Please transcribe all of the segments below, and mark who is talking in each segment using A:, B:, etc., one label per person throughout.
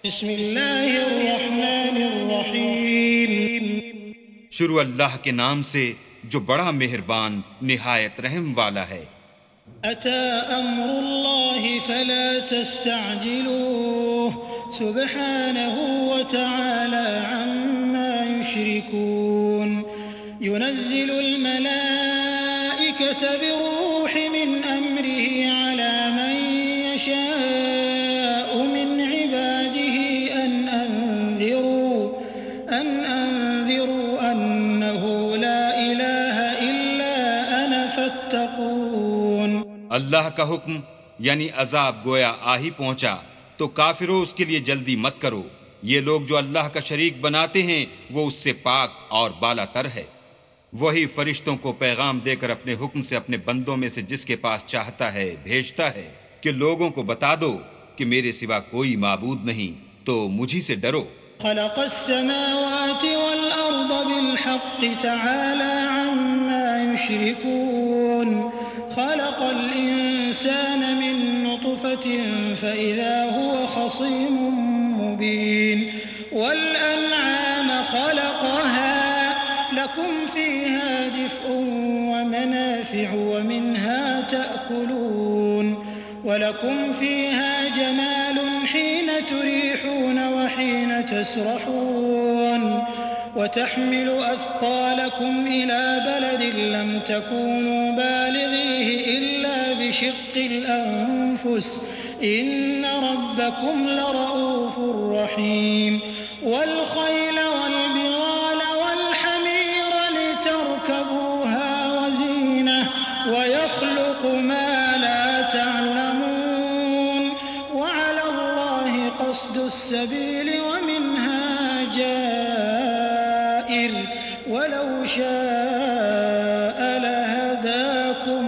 A: بسم اللہ الرحمن الرحیم
B: شروع اللہ کے نام سے جو بڑا مہربان نہایت رحم والا ہے۔
A: اتی امر اللہ فلا تستعجلوه سبحانه وتعالى عما يشركون ينزل الملائكة بالروح من امره على من يشاء من عباده ان انذروا انه لا اله الا انا فاتقون۔
B: اللہ کا حکم یعنی عذاب گویا آ ہی پہنچا تو کافروں اس کے لیے جلدی مت کرو، یہ لوگ جو اللہ کا شریک بناتے ہیں وہ اس سے پاک اور بالا تر ہے۔ وہی فرشتوں کو پیغام دے کر اپنے حکم سے اپنے بندوں میں سے جس کے پاس چاہتا ہے بھیجتا ہے کہ لوگوں کو بتا دو کہ میرے سوا کوئی معبود نہیں، تو مجھی سے ڈرو۔
A: خلق السماوات والأرض بالحق تعالى عما يشركون خلق الإنسان من نطفة فإذا هو خصيم مبين والأنعام خلقها لكم فيها دفء ومنافع ومنها تأكلون ولكم فيها جمال حين تريحون وحين تسرحون وتحمل أثقالكم إلى بلد لم تكونوا بالغيه إلا بشق الأنفس إن ربكم لرؤوف رحيم والخيل والبغال والحمير لتركبوها وزينة ويخلق ما لا تعلمون وعلى الله قصد السبيل ومنها جائر ولو شاء لهداكم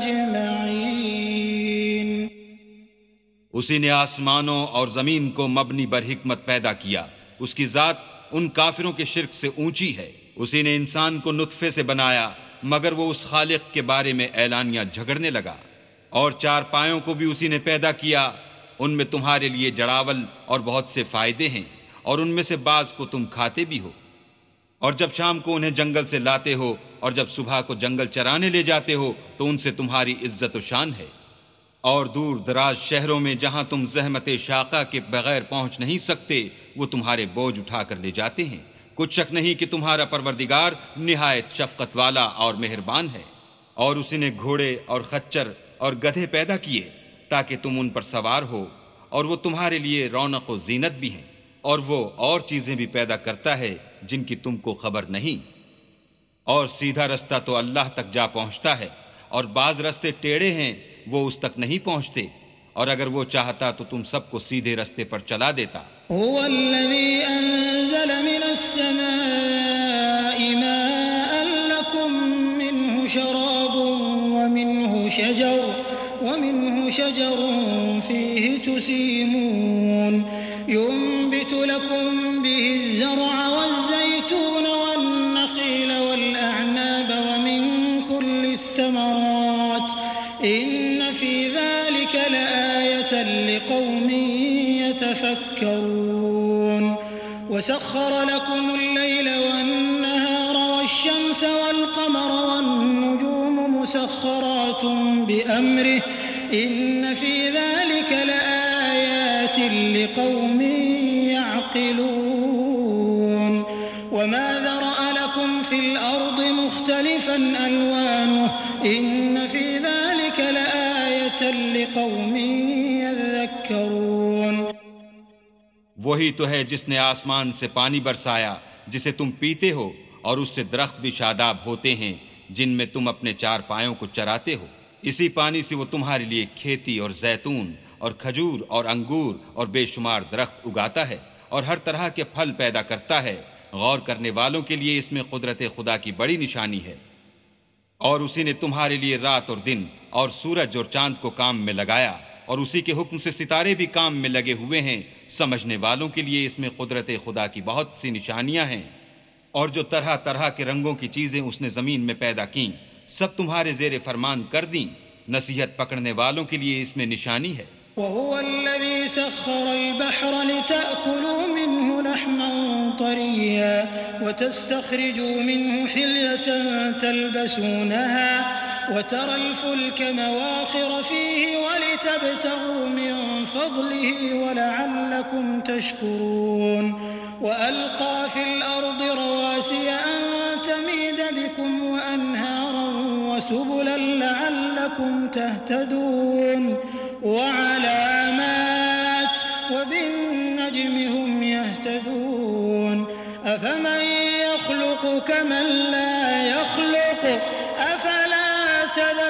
A: أجمعين۔
B: اسی نے آسمانوں اور زمین کو مبنی بر حکمت پیدا کیا، اس کی ذات ان کافروں کے شرک سے اونچی ہے۔ اسی نے انسان کو نطفے سے بنایا مگر وہ اس خالق کے بارے میں اعلانیہ جھگڑنے لگا۔ اور چار پایوں کو بھی اسی نے پیدا کیا، ان میں تمہارے لیے جڑاول اور بہت سے فائدے ہیں، اور ان میں سے بعض کو تم کھاتے بھی ہو۔ اور جب شام کو انہیں جنگل سے لاتے ہو اور جب صبح کو جنگل چرانے لے جاتے ہو تو ان سے تمہاری عزت و شان ہے۔ اور دور دراز شہروں میں جہاں تم زحمت شاقہ کے بغیر پہنچ نہیں سکتے وہ تمہارے بوجھ اٹھا کر لے جاتے ہیں۔ کچھ شک نہیں کہ تمہارا پروردگار نہایت شفقت والا اور مہربان ہے۔ اور اسی نے گھوڑے اور خچر اور گدھے پیدا کیے تاکہ تم ان پر سوار ہو، اور وہ تمہارے لیے رونق و زینت بھی ہیں، اور وہ اور چیزیں بھی پیدا کرتا ہے جن کی تم کو خبر نہیں۔ اور سیدھا رستہ تو اللہ تک جا پہنچتا ہے، اور بعض رستے ٹیڑھے ہیں وہ اس تک نہیں پہنچتے، اور اگر وہ چاہتا تو تم سب کو سیدھے رستے پر چلا دیتا۔
A: هو الذي أنزل من السماء ماء لكم منه شراب ومنه شجر فيه تسيمون ينبت لكم به الزرع والزيتون والنخيل والأعناب ومن كل الثمرات إن في ذلك لآية لقوم يتفكرون وسخر لكم الليل والنهار والشمس والقمر والنجوم مسخرات بأمره إن في ذلك لآيات لقوم يعقلون وما ذرأ لكم في الأرض مختلفا ألوانه إن في ذلك لآية لقوم يذكرون۔
B: وہی تو ہے جس نے آسمان سے پانی برسایا جسے تم پیتے ہو، اور اس سے درخت بھی شاداب ہوتے ہیں جن میں تم اپنے چار پایوں کو چراتے ہو۔ اسی پانی سے وہ تمہارے لیے کھیتی اور زیتون اور کھجور اور انگور اور بے شمار درخت اگاتا ہے، اور ہر طرح کے پھل پیدا کرتا ہے۔ غور کرنے والوں کے لیے اس میں قدرت خدا کی بڑی نشانی ہے۔ اور اسی نے تمہارے لیے رات اور دن اور سورج اور چاند کو کام میں لگایا، اور اسی کے حکم سے ستارے بھی کام میں لگے ہوئے ہیں۔ سمجھنے والوں کے لیے اس میں قدرت خدا کی بہت سی نشانیاں ہیں۔ اور جو طرح طرح کے رنگوں کی چیزیں اس نے زمین میں پیدا کیں سب تمہارے زیر فرمان کر دیں۔ نصیحت پکڑنے والوں کے لیے اس میں نشانی ہے۔
A: وهو الذي سخر البحر لتأكلوا منه لحما طريا وتستخرجوا منه حلية تلبسونها وترى الفلك مواخر فيه ولتبتغوا من فضله ولعلكم تشكرون وألقى في الأرض رواسي أن تميد بكم وأنهارا وسبلا لعلكم تهتدون وعلامات وبالنجم هم يهتدون أفمن يخلق كمن لا يخلق أفلا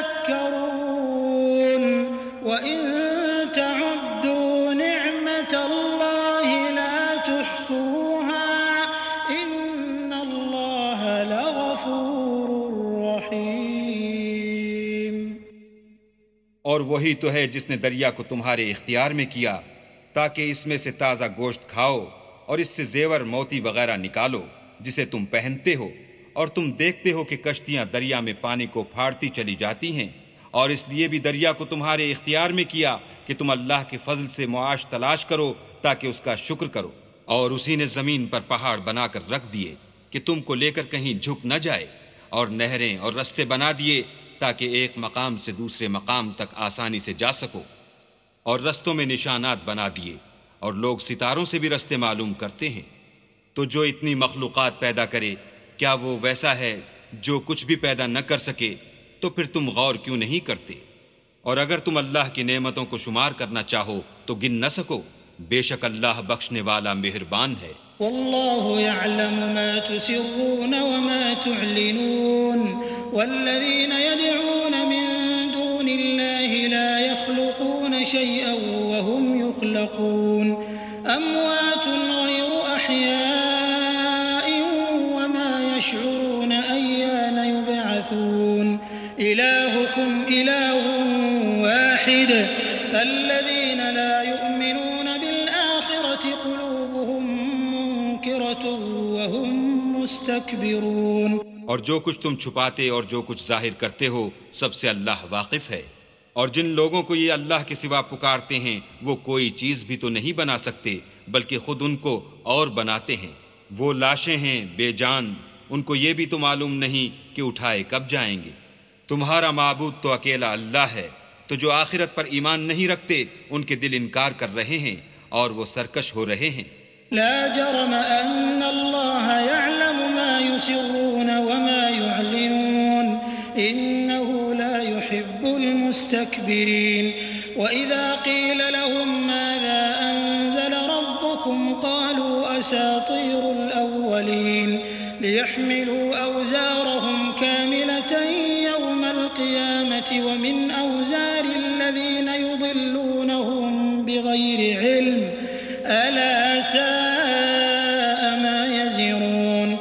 A: تذكرون وإن تعدوا نعمة الله لا تحصوها إن الله لغفور رحيم.
B: اور وہی تو ہے جس نے دریا کو تمہارے اختیار میں کیا تاکہ اس میں سے تازہ گوشت کھاؤ اور اس سے زیور موتی وغیرہ نکالو جسے تم پہنتے ہو، اور تم دیکھتے ہو کہ کشتیاں دریا میں پانی کو پھاڑتی چلی جاتی ہیں، اور اس لیے بھی دریا کو تمہارے اختیار میں کیا کہ تم اللہ کے فضل سے معاش تلاش کرو تاکہ اس کا شکر کرو. اور اسی نے زمین پر پہاڑ بنا کر رکھ دیے کہ تم کو لے کر کہیں جھک نہ جائے، اور نہریں اور رستے بنا دیے تاکہ ایک مقام سے دوسرے مقام تک آسانی سے جا سکو، اور رستوں میں نشانات بنا دیے، اور لوگ ستاروں سے بھی رستے معلوم کرتے ہیں. تو جو اتنی مخلوقات پیدا کرے کیا وہ ویسا ہے جو کچھ بھی پیدا نہ کر سکے؟ تو پھر تم غور کیوں نہیں کرتے؟ اور اگر تم اللہ کی نعمتوں کو شمار کرنا چاہو تو گن نہ سکو، بے شک اللہ بخشنے والا مہربان ہے.
A: والله يعلم ما تسرون وما تعلنون والذين يدعون من دون الله لا يخلقون شيئا وهم يخلقون أموات غير أحياء وما يشعرون أيان يبعثون إلهكم إله واحد فالذين لا يؤمنون بالآخرة قلوبهم منكرة وهم مستكبرون.
B: اور جو کچھ تم چھپاتے اور جو کچھ ظاہر کرتے ہو سب سے اللہ واقف ہے. اور جن لوگوں کو یہ اللہ کے سوا پکارتے ہیں وہ کوئی چیز بھی تو نہیں بنا سکتے بلکہ خود ان کو اور بناتے ہیں. وہ لاشیں ہیں بے جان، ان کو یہ بھی تو معلوم نہیں کہ اٹھائے کب جائیں گے. تمہارا معبود تو اکیلا اللہ ہے. تو جو آخرت پر ایمان نہیں رکھتے ان کے دل انکار کر رہے ہیں اور وہ سرکش ہو رہے ہیں.
A: لا جرم أن الله يعلم ما يسرون وما يعلنون إنه لا يحب المستكبرين. وإذا قيل لهم ماذا أنزل ربكم قالوا أساطير الأولين ليحملوا أوزارهم كاملة يوم القيامة ومن أوزار الذين يضلونهم بغير علم ألا ساء ما يزرون.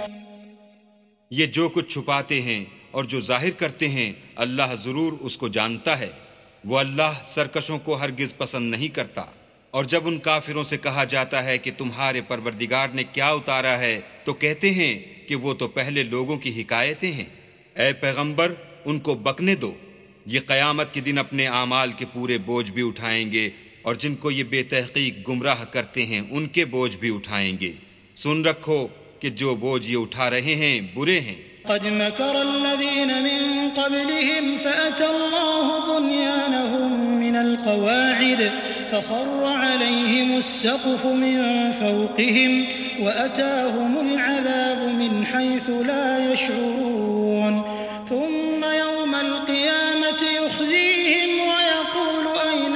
B: یہ جو کچھ چھپاتے ہیں اور جو ظاہر کرتے ہیں اللہ ضرور اس کو جانتا ہے. وہ اللہ سرکشوں کو ہرگز پسند نہیں کرتا. اور جب ان کافروں سے کہا جاتا ہے کہ تمہارے پروردگار نے کیا اتارا ہے تو کہتے ہیں کہ وہ تو پہلے لوگوں کی حکایتیں ہیں. اے پیغمبر ان کو بکنے دو، یہ قیامت کے دن اپنے اعمال کے پورے بوجھ بھی اٹھائیں گے، اور جن کو یہ بے تحقیق گمراہ کرتے ہیں ان کے بوجھ بھی اٹھائیں گے. سن رکھو کہ جو بوجھ یہ اٹھا رہے ہیں برے ہیں.
A: قد مكر الذين من قبلهم فأتى الله بنيانهم من القواعد فخر عليهم السقف من فوقهم وأتاهم العذاب من حيث لا يشعرون. ثم يوم القيامة يخزيهم ويقول أين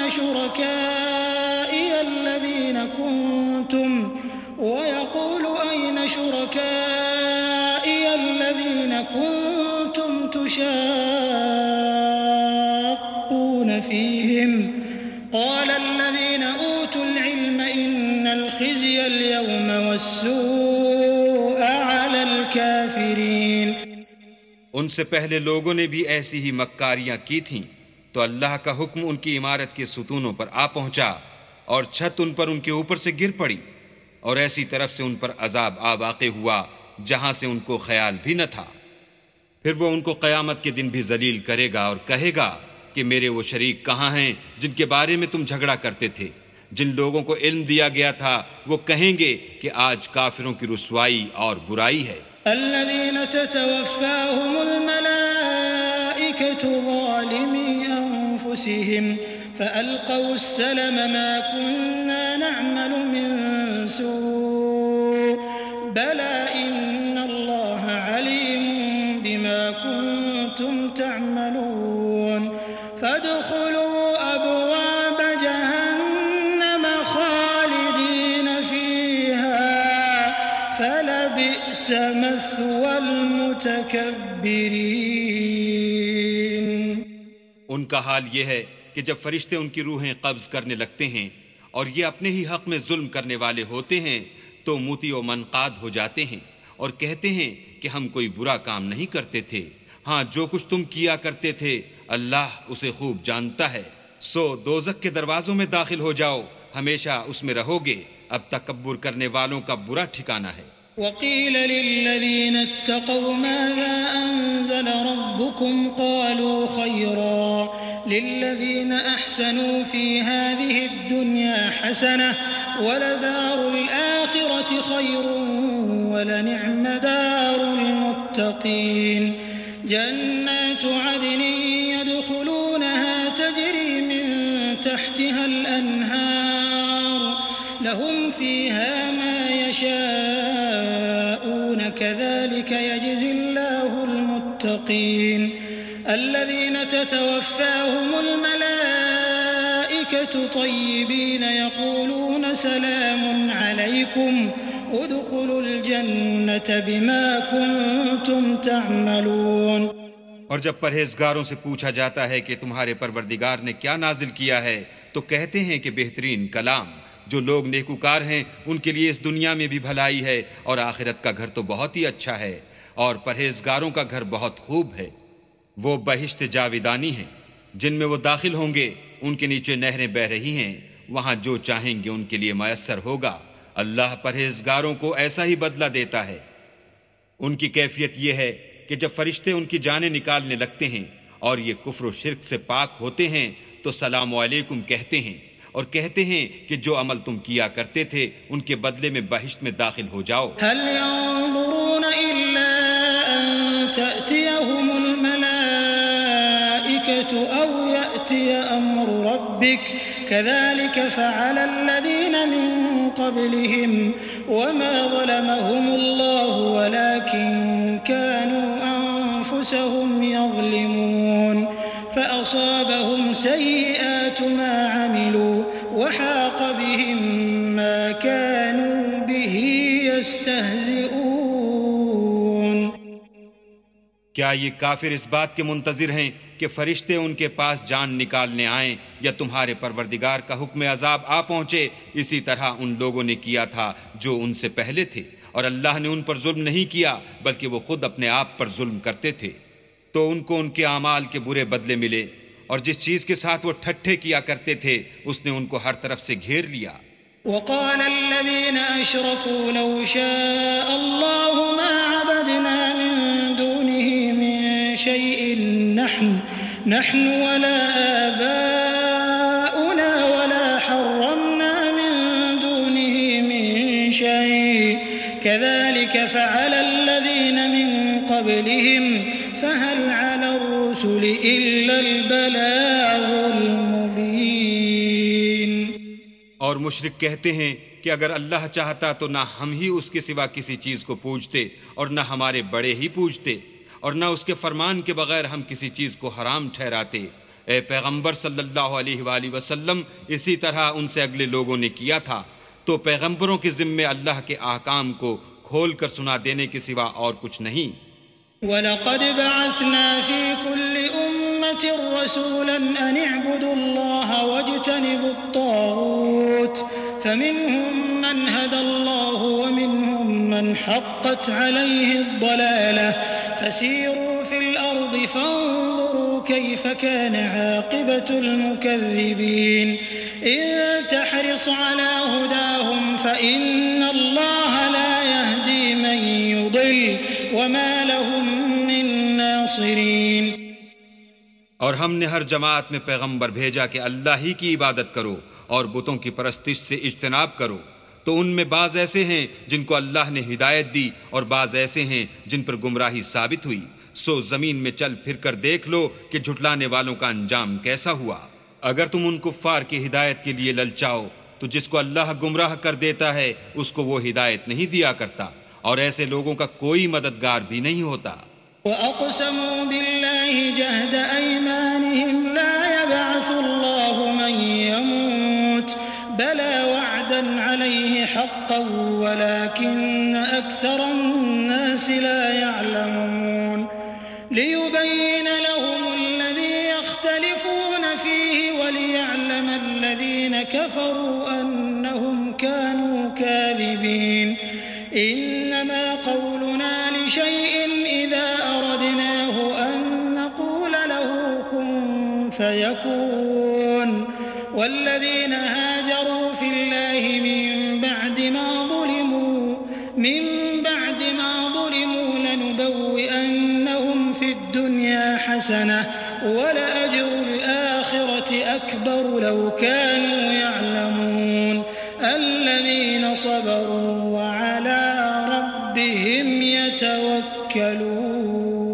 A: شركائي الذين كنتم تشاقون فيهم قال الذين أوتوا العلم إن الخزي اليوم والسوء على الكافرين.
B: ان سے پہلے لوگوں نے بھی ایسی ہی مکاریاں کی تھیں تو اللہ کا حکم ان کی عمارت کے ستونوں پر آ پہنچا اور چھت ان پر ان کے اوپر سے گر پڑی، اور ایسی طرف سے ان پر عذاب آ واقع ہوا جہاں سے ان کو خیال بھی نہ تھا. پھر وہ ان کو قیامت کے دن بھی ذلیل کرے گا اور کہے گا کہ میرے وہ شریک کہاں ہیں جن کے بارے میں تم جھگڑا کرتے تھے؟ جن لوگوں کو علم دیا گیا تھا وہ کہیں گے کہ آج کافروں کی رسوائی اور برائی ہے۔
A: الذين تتوفاهم الملائكة ظالمي أنفسهم فألقوا السلم ما كنا نعمل من سوء بلى إن الله عليم بما كنتم تعملون فادخلوا أبواب جهنم خالدين فيها فلبئس مثوى المتكبرين۔
B: ان کا حال یہ ہے کہ جب فرشتے ان کی روحیں قبض کرنے لگتے ہیں اور یہ اپنے ہی حق میں ظلم کرنے والے ہوتے ہیں تو موتی و منقاد ہو جاتے ہیں اور کہتے ہیں کہ ہم کوئی برا کام نہیں کرتے تھے، ہاں جو کچھ تم کیا کرتے تھے اللہ اسے خوب جانتا ہے۔ سو دوزخ کے دروازوں میں داخل ہو جاؤ، ہمیشہ اس میں رہو گے، اب تکبر کرنے والوں کا برا ٹھکانہ ہے۔
A: وقيل للذين اتقوا ماذا أنزل ربكم قالوا خيرا للذين أحسنوا في هذه الدنيا حسنة ولدار الآخرة خير ولنعم دار المتقين جنات عدن يدخلونها تجري من تحتها الأنهار لهم فيها ما يشاءون كذلك يجزي الله المتقين الذين تتوفاهم الملائكة طيبين يقولون سلام عليكم ادخلوا الجنة بما كنتم تعملون۔
B: اور جب پرہیزگاروں سے پوچھا جاتا ہے کہ تمہارے پروردگار نے کیا نازل کیا ہے تو کہتے ہیں کہ بہترین کلام۔ جو لوگ نیکوکار ہیں ان کے لیے اس دنیا میں بھی بھلائی ہے اور آخرت کا گھر تو بہت ہی اچھا ہے، اور پرہیزگاروں کا گھر بہت خوب ہے۔ وہ بہشت جاویدانی ہیں جن میں وہ داخل ہوں گے، ان کے نیچے نہریں بہہ رہی ہیں، وہاں جو چاہیں گے ان کے لیے میسر ہوگا۔ اللہ پرہیزگاروں کو ایسا ہی بدلہ دیتا ہے۔ ان کی کیفیت یہ ہے کہ جب فرشتے ان کی جانیں نکالنے لگتے ہیں اور یہ کفر و شرک سے پاک ہوتے ہیں تو سلام علیکم کہتے ہیں اور کہتے ہیں کہ جو عمل تم کیا کرتے تھے ان کے بدلے میں بہشت میں داخل ہو جاؤ۔
A: هل ينظرون إلا أن تأتيهم الملائكة أو يأتي أمر ربك كذلك فعل الذين من قبلهم وما ظلمهم الله ولكن كانوا أنفسهم يظلمون فأصابهم سيئات ما عملوا وحاق بهم ما كانوا به يستهزئون۔
B: کیا یہ کافر اس بات کے منتظر ہیں کہ فرشتے ان کے پاس جان نکالنے آئیں یا تمہارے پروردگار کا حکم عذاب آ پہنچے؟ اسی طرح ان لوگوں نے کیا تھا جو ان سے پہلے تھے، اور اللہ نے ان پر ظلم نہیں کیا بلکہ وہ خود اپنے آپ پر ظلم کرتے تھے، تو ان کو ان کے اعمال کے برے بدلے ملے، اور جس چیز کے ساتھ وہ ٹھٹھے کیا کرتے تھے اس نے ان کو ہر طرف سے گھیر لیا۔
A: وقال الذين أشركوا لو شاء الله ما عبدنا من دونه من شيء نحن ولا آباؤنا ولا حرمنا من دونه من شيء كذلك فعل الذين من قبلهم فهل على الرسل إلا البلاغ المبين۔
B: اور مشرک کہتے ہیں کہ اگر اللہ چاہتا تو نہ ہم ہی اس کے سوا کسی چیز کو پوجتے اور نہ ہمارے بڑے ہی پوجتے، اور نہ اس کے فرمان کے بغیر ہم کسی چیز کو حرام ٹھہراتے۔ اے پیغمبر صلی اللہ علیہ وآلہ وسلم، اسی طرح ان سے اگلے لوگوں نے کیا تھا، تو پیغمبروں کے ذمے اللہ کے احکام کو کھول کر سنا دینے کے سوا اور کچھ نہیں۔
A: وَلَقَدْ بَعَثْنَا فِي كُلِّ أُمَّةٍ رَّسُولًا أَنِ اعْبُدُوا اللَّهَ وَاجْتَنِبُوا الطَّاغُوتَ فَمِنْهُم مَّنْ هَدَى اللَّهُ وَمِنْهُم مَّنْ حَقَّتْ عَلَيْهِ الضَّلَالَةُ فَسِيرُوا فِي الْأَرْضِ فَانظُرُوا كَيْفَ كَانَ عَاقِبَةُ الْمُكَذِّبِينَ إِن تَحْرِصْ عَلَىٰ هُدَاهُمْ فَإِنَّ اللَّهَ لَا يَهْدِي مَن يُضِلُّ وَمَا لَهُم مِّن نَّاصِرِينَ۔
B: اور ہم نے ہر جماعت میں پیغمبر بھیجا کہ اللہ ہی کی عبادت کرو اور بتوں کی پرستش سے اجتناب کرو، تو ان میں بعض ایسے ہیں جن کو اللہ نے ہدایت دی اور بعض ایسے ہیں جن پر گمراہی ثابت ہوئی، سو زمین میں چل پھر کر دیکھ لو کہ جھٹلانے والوں کا انجام کیسا ہوا۔ اگر تم ان کفار کی ہدایت کے لیے للچاؤ تو جس کو اللہ گمراہ کر دیتا ہے اس کو وہ ہدایت نہیں دیا کرتا، اور ایسے لوگوں کا کوئی مددگار بھی نہیں ہوتا۔
A: وَأَقْسَمُوا بِاللَّهِ جَهْدَ أَيْمَانِهِمْ لَا يَبْعَثُ اللَّهُ مَن يَمُوتُ بَلَىٰ وَعْدًا عَلَيْهِ حَقًّا وَلَٰكِنَّ أَكْثَرَ النَّاسِ لَا يَعْلَمُونَ لِيُبَيِّنَ لَهُمُ الَّذِي يَخْتَلِفُونَ فِيهِ وَلِيَعْلَمَ الَّذِينَ كَفَرُوا أَنَّهُمْ كَانُوا كَاذِبِينَ إِنَّمَا قَوْلُنَا لِشَيْءٍ إِذَا أَرَدْنَاهُ أَن نَّقُولَ لَهُ كُن فَيَكُونُ وَالَّذِينَ هَاجَرُوا فِي اللَّهِ مِن بَعْدِ مَا ظُلِمُوا لَنُبَوِّئَنَّهُمْ فِي الدُّنْيَا حَسَنَةً وَلَأَجْرُ الْآخِرَةِ أَكْبَرُ لَوْ كَانُوا يَعْلَمُونَ الَّذِينَ صَبَرُوا وَعَلَىٰ رَبِّهِمْ يَتَوَكَّلُونَ۔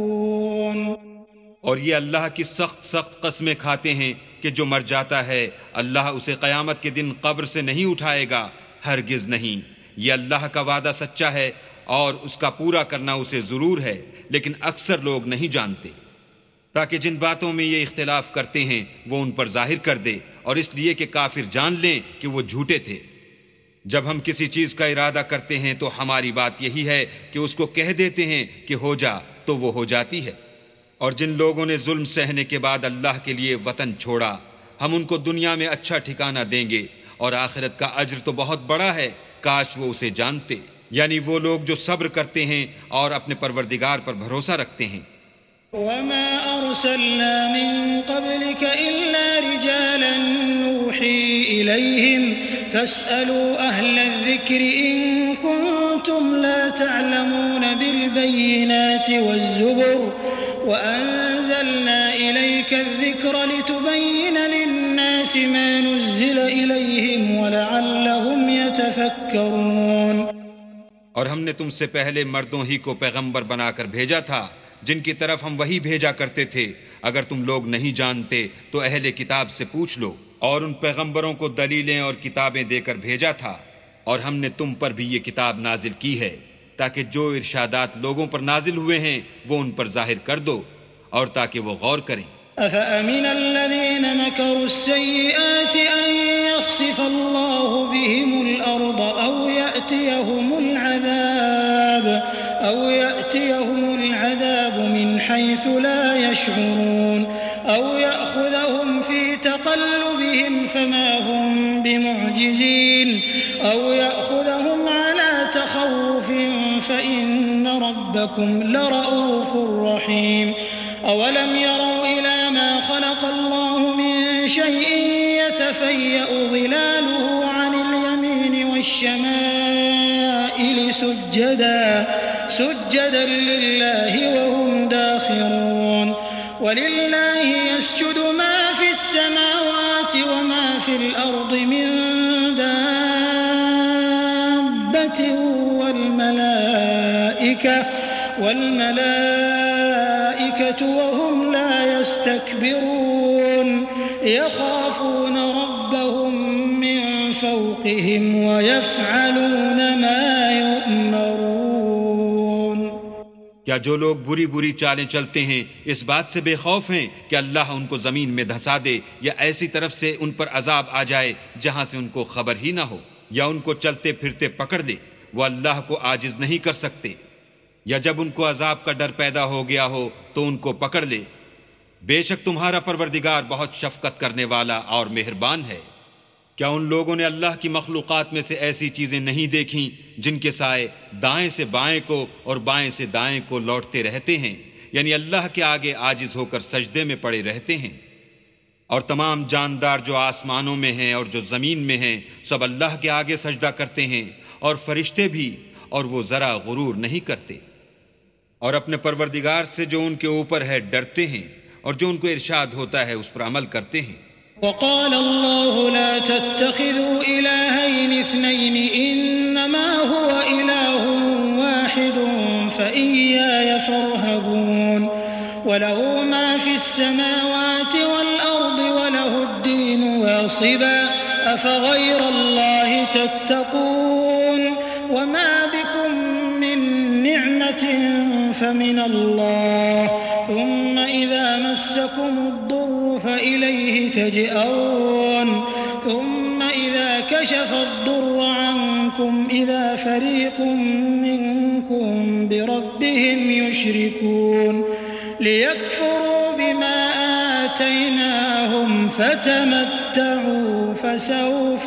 B: اور یہ اللہ کی سخت سخت قسمیں کھاتے ہیں کہ جو مر جاتا ہے اللہ اسے قیامت کے دن قبر سے نہیں اٹھائے گا، ہرگز نہیں۔ یہ اللہ کا وعدہ سچا ہے اور اس کا پورا کرنا اسے ضرور ہے، لیکن اکثر لوگ نہیں جانتے، تاکہ جن باتوں میں یہ اختلاف کرتے ہیں وہ ان پر ظاہر کر دے، اور اس لیے کہ کافر جان لیں کہ وہ جھوٹے تھے۔ جب ہم کسی چیز کا ارادہ کرتے ہیں تو ہماری بات یہی ہے کہ اس کو کہہ دیتے ہیں کہ ہو جا، تو وہ ہو جاتی ہے۔ اور جن لوگوں نے ظلم سہنے کے بعد اللہ کے لیے وطن چھوڑا، ہم ان کو دنیا میں اچھا ٹھکانہ دیں گے، اور آخرت کا اجر تو بہت بڑا ہے، کاش وہ اسے جانتے، یعنی وہ لوگ جو صبر کرتے ہیں اور اپنے پروردگار پر بھروسہ رکھتے ہیں۔
A: وَمَا أَرْسَلْنَا مِن قَبْلِكَ إِلَّا رِجَالًا نُّوحِي إِلَيْهِمْ فَاسْأَلُوا أَهْلَ الذِّكْرِ إِن كُنتُمْ لَا تَعْلَمُونَ بِالْبَيِّنَاتِ وَالزُّبُرِ وَأَنزَلْنَا إِلَيْكَ الذِّكْرَ لِتُبَيِّنَ لِلنَّاسِ مَا نُزِّلَ إِلَيْهِمْ وَلَعَلَّهُمْ يَتَفَكَّرُونَ۔
B: اور ہم نے تم سے پہلے مردوں ہی کو پیغمبر بنا کر بھیجا تھا جن کی طرف ہم وہی بھیجا کرتے تھے۔ اگر تم لوگ نہیں جانتے تو اہل کتاب سے پوچھ لو، اور ان پیغمبروں کو دلیلیں اور کتابیں دے کر بھیجا تھا، اور ہم نے تم پر بھی یہ کتاب نازل کی ہے تاکہ جو ارشادات لوگوں پر نازل ہوئے ہیں وہ ان پر ظاہر کر دو، اور تاکہ وہ غور کریں۔
A: أَفَأَمِنَ الَّذِينَ مَكَرُوا السَّيِّئَاتِ أَن يَخْسِفَ اللَّهُ بِهِمُ الْأَرْضَ أَوْ يَأْتِيَهُمُ الْعَذَابُ مِنْ حَيْثُ لَا يَشْعُرُونَ أَوْ يَأْخُذَهُمْ فِي تَقَلُّبِهِمْ فَمَا هُمْ بِمُعْجِزِينَ أَوْ يَأْخُذَهُمْ عَلَىٰ تَخَوُّفٍ فَإِنَّ رَبَّكُمْ لَرَءُوفٌ رَّحِيمٌ أَوَلَمْ يَرَوْا إِلَىٰ مَا خَلَقَ اللَّهُ مِن شَيْءٍ يَتَفَيَّأُ ظِلَالُهُ عَنِ الْيَمِينِ وَالشَّمَائِلِ سُجَّدًا لِّلَّهِ وَهُمْ دَاخِرُونَ وَلِلَّهِ يَسْجُدُ مَا فِي السَّمَاوَاتِ وَمَا فِي الْأَرْضِ مِن دَابَّةٍ وَالْمَلَائِكَةُ وَهُمْ لَا يَسْتَكْبِرُونَ يَخَافُونَ رَبَّهُم مِّن فَوْقِهِمْ وَيَفْعَلُونَ مَا يُؤْمَرُونَ۔
B: کیا جو لوگ بری بری چالیں چلتے ہیں اس بات سے بے خوف ہیں کہ اللہ ان کو زمین میں دھسا دے، یا ایسی طرف سے ان پر عذاب آ جائے جہاں سے ان کو خبر ہی نہ ہو، یا ان کو چلتے پھرتے پکڑ لے؟ وہ اللہ کو عاجز نہیں کر سکتے۔ یا جب ان کو عذاب کا ڈر پیدا ہو گیا ہو تو ان کو پکڑ لے۔ بے شک تمہارا پروردگار بہت شفقت کرنے والا اور مہربان ہے۔ کیا ان لوگوں نے اللہ کی مخلوقات میں سے ایسی چیزیں نہیں دیکھیں جن کے سائے دائیں سے بائیں کو اور بائیں سے دائیں کو لوٹتے رہتے ہیں، یعنی اللہ کے آگے عاجز ہو کر سجدے میں پڑے رہتے ہیں؟ اور تمام جاندار جو آسمانوں میں ہیں اور جو زمین میں ہیں سب اللہ کے آگے سجدہ کرتے ہیں، اور فرشتے بھی، اور وہ ذرا غرور نہیں کرتے، اور اپنے پروردگار سے جو ان کے اوپر ہے ڈرتے ہیں، اور جو ان کو ارشاد ہوتا ہے اس پر عمل کرتے ہیں۔
A: وقال الله لا تتخذوا إلهين اثنين إنما هو إله واحد فإياي فارهبون وله ما في السماوات والأرض وله الدين واصبا أفغير الله تتقون وما بكم من نعمة فمن الله ثم إذا مسكم الضر فإليه تجأرون ثم إذا كشف الضر عنكم إذا فريق منكم بربهم يشركون ليكفروا بما آتيناهم فتمتعوا فسوف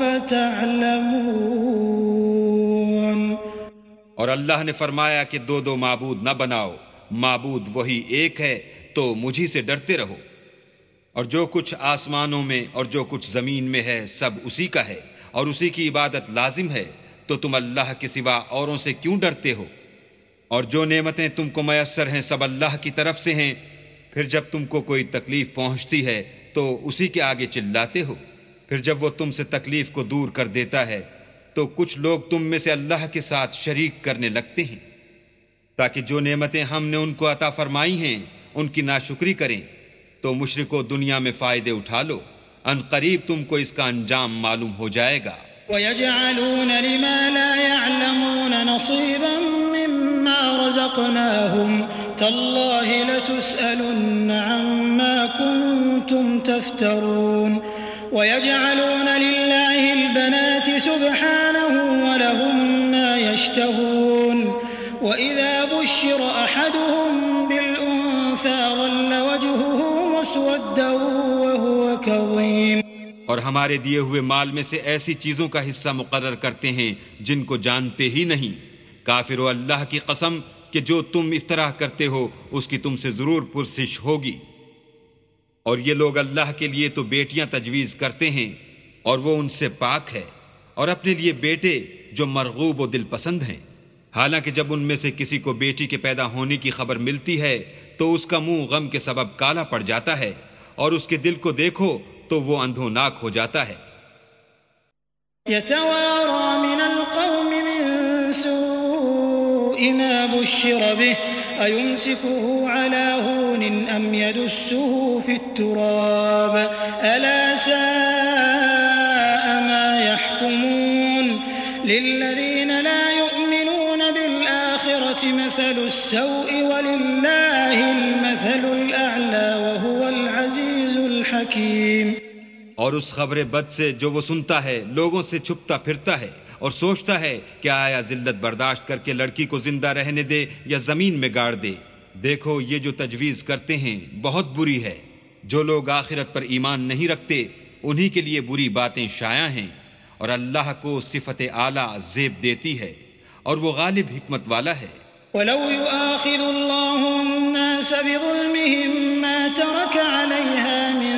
A: تعلمون۔
B: اور اللہ نے فرمایا کہ دو معبود نہ بناؤ، معبود وہی ایک ہے، تو مجھی سے ڈرتے رہو، اور جو کچھ آسمانوں میں اور جو کچھ زمین میں ہے سب اسی کا ہے، اور اسی کی عبادت لازم ہے، تو تم اللہ کے سوا اوروں سے کیوں ڈرتے ہو؟ اور جو نعمتیں تم کو میسر ہیں سب اللہ کی طرف سے ہیں، پھر جب تم کو کوئی تکلیف پہنچتی ہے تو اسی کے آگے چلاتے ہو، پھر جب وہ تم سے تکلیف کو دور کر دیتا ہے تو کچھ لوگ تم میں سے اللہ کے ساتھ شریک کرنے لگتے ہیں، تاکہ جو نعمتیں ہم نے ان کو عطا فرمائی ہیں ان کی ناشکری کریں، تو مشرکو دنیا میں فائدے اٹھا لو، ان قریب تم کو اس کا انجام معلوم ہو جائے گا۔
A: وَيَجْعَلُونَ لِمَا لَا يَعْلَمُونَ نَصِيبًا مِّمَّا رَزَقْنَاهُمْ تَاللَّهِ لَتُسْأَلُنَّ عَمَّا كُنتُمْ تَفْتَرُونَ وَيَجْعَلُونَ لِلَّهِ الْبَنَاتِ سُبْحَانَهُ وَلَهُم مَّا يَشْتَهُونَ وَإِذَا بُشِّرَ أَحَدُهُم بِالْأُنثَىٰ ظَلَّ وَجْهُهُ مُسْوَدًّا وَهُوَ كَظِيمٌ۔
B: اور ہمارے دیے ہوئے مال میں سے ایسی چیزوں کا حصہ مقرر کرتے ہیں جن کو جانتے ہی نہیں۔ کافرو، اللہ کی قسم کہ جو تم افتراء کرتے ہو اس کی تم سے ضرور پرسش ہوگی۔ اور یہ لوگ اللہ کے لیے تو بیٹیاں تجویز کرتے ہیں اور وہ ان سے پاک ہے، اور اپنے لیے بیٹے جو مرغوب و دل پسند ہیں، حالانکہ جب ان میں سے کسی کو بیٹی کے پیدا ہونے کی خبر ملتی ہے تو اس کا منہ غم کے سبب کالا پڑ جاتا ہے، اور اس کے دل کو دیکھو تو وہ اندھوناک ہو جاتا ہے۔
A: يتوارى من القوم من سوء ما بشر به أيمسكه على هون أم يدسه في التراب ألا ساء ما يحكمون للذين لا يؤمنون بالآخرة مثل السوء ولله المثل الأعلى وهو العزيز الحكيم۔
B: اور اس خبر بد سے جو وہ سنتا ہے لوگوں سے چھپتا پھرتا ہے اور سوچتا ہے کہ آیا ذلت برداشت کر کے لڑکی کو زندہ رہنے دے یا زمین میں گاڑ دے۔ دیکھو یہ جو تجویز کرتے ہیں بہت بری ہے۔ جو لوگ آخرت پر ایمان نہیں رکھتے انہی کے لیے بری باتیں شائع ہیں، اور اللہ کو صفت اعلیٰ زیب دیتی ہے، اور وہ غالب حکمت والا ہے۔
A: وَلَوْ يُؤَاخِذُ اللَّهُ النَّاسَ بِظُلْمِهِمْ مَا تَرَكَ عَلَيْهَا مِن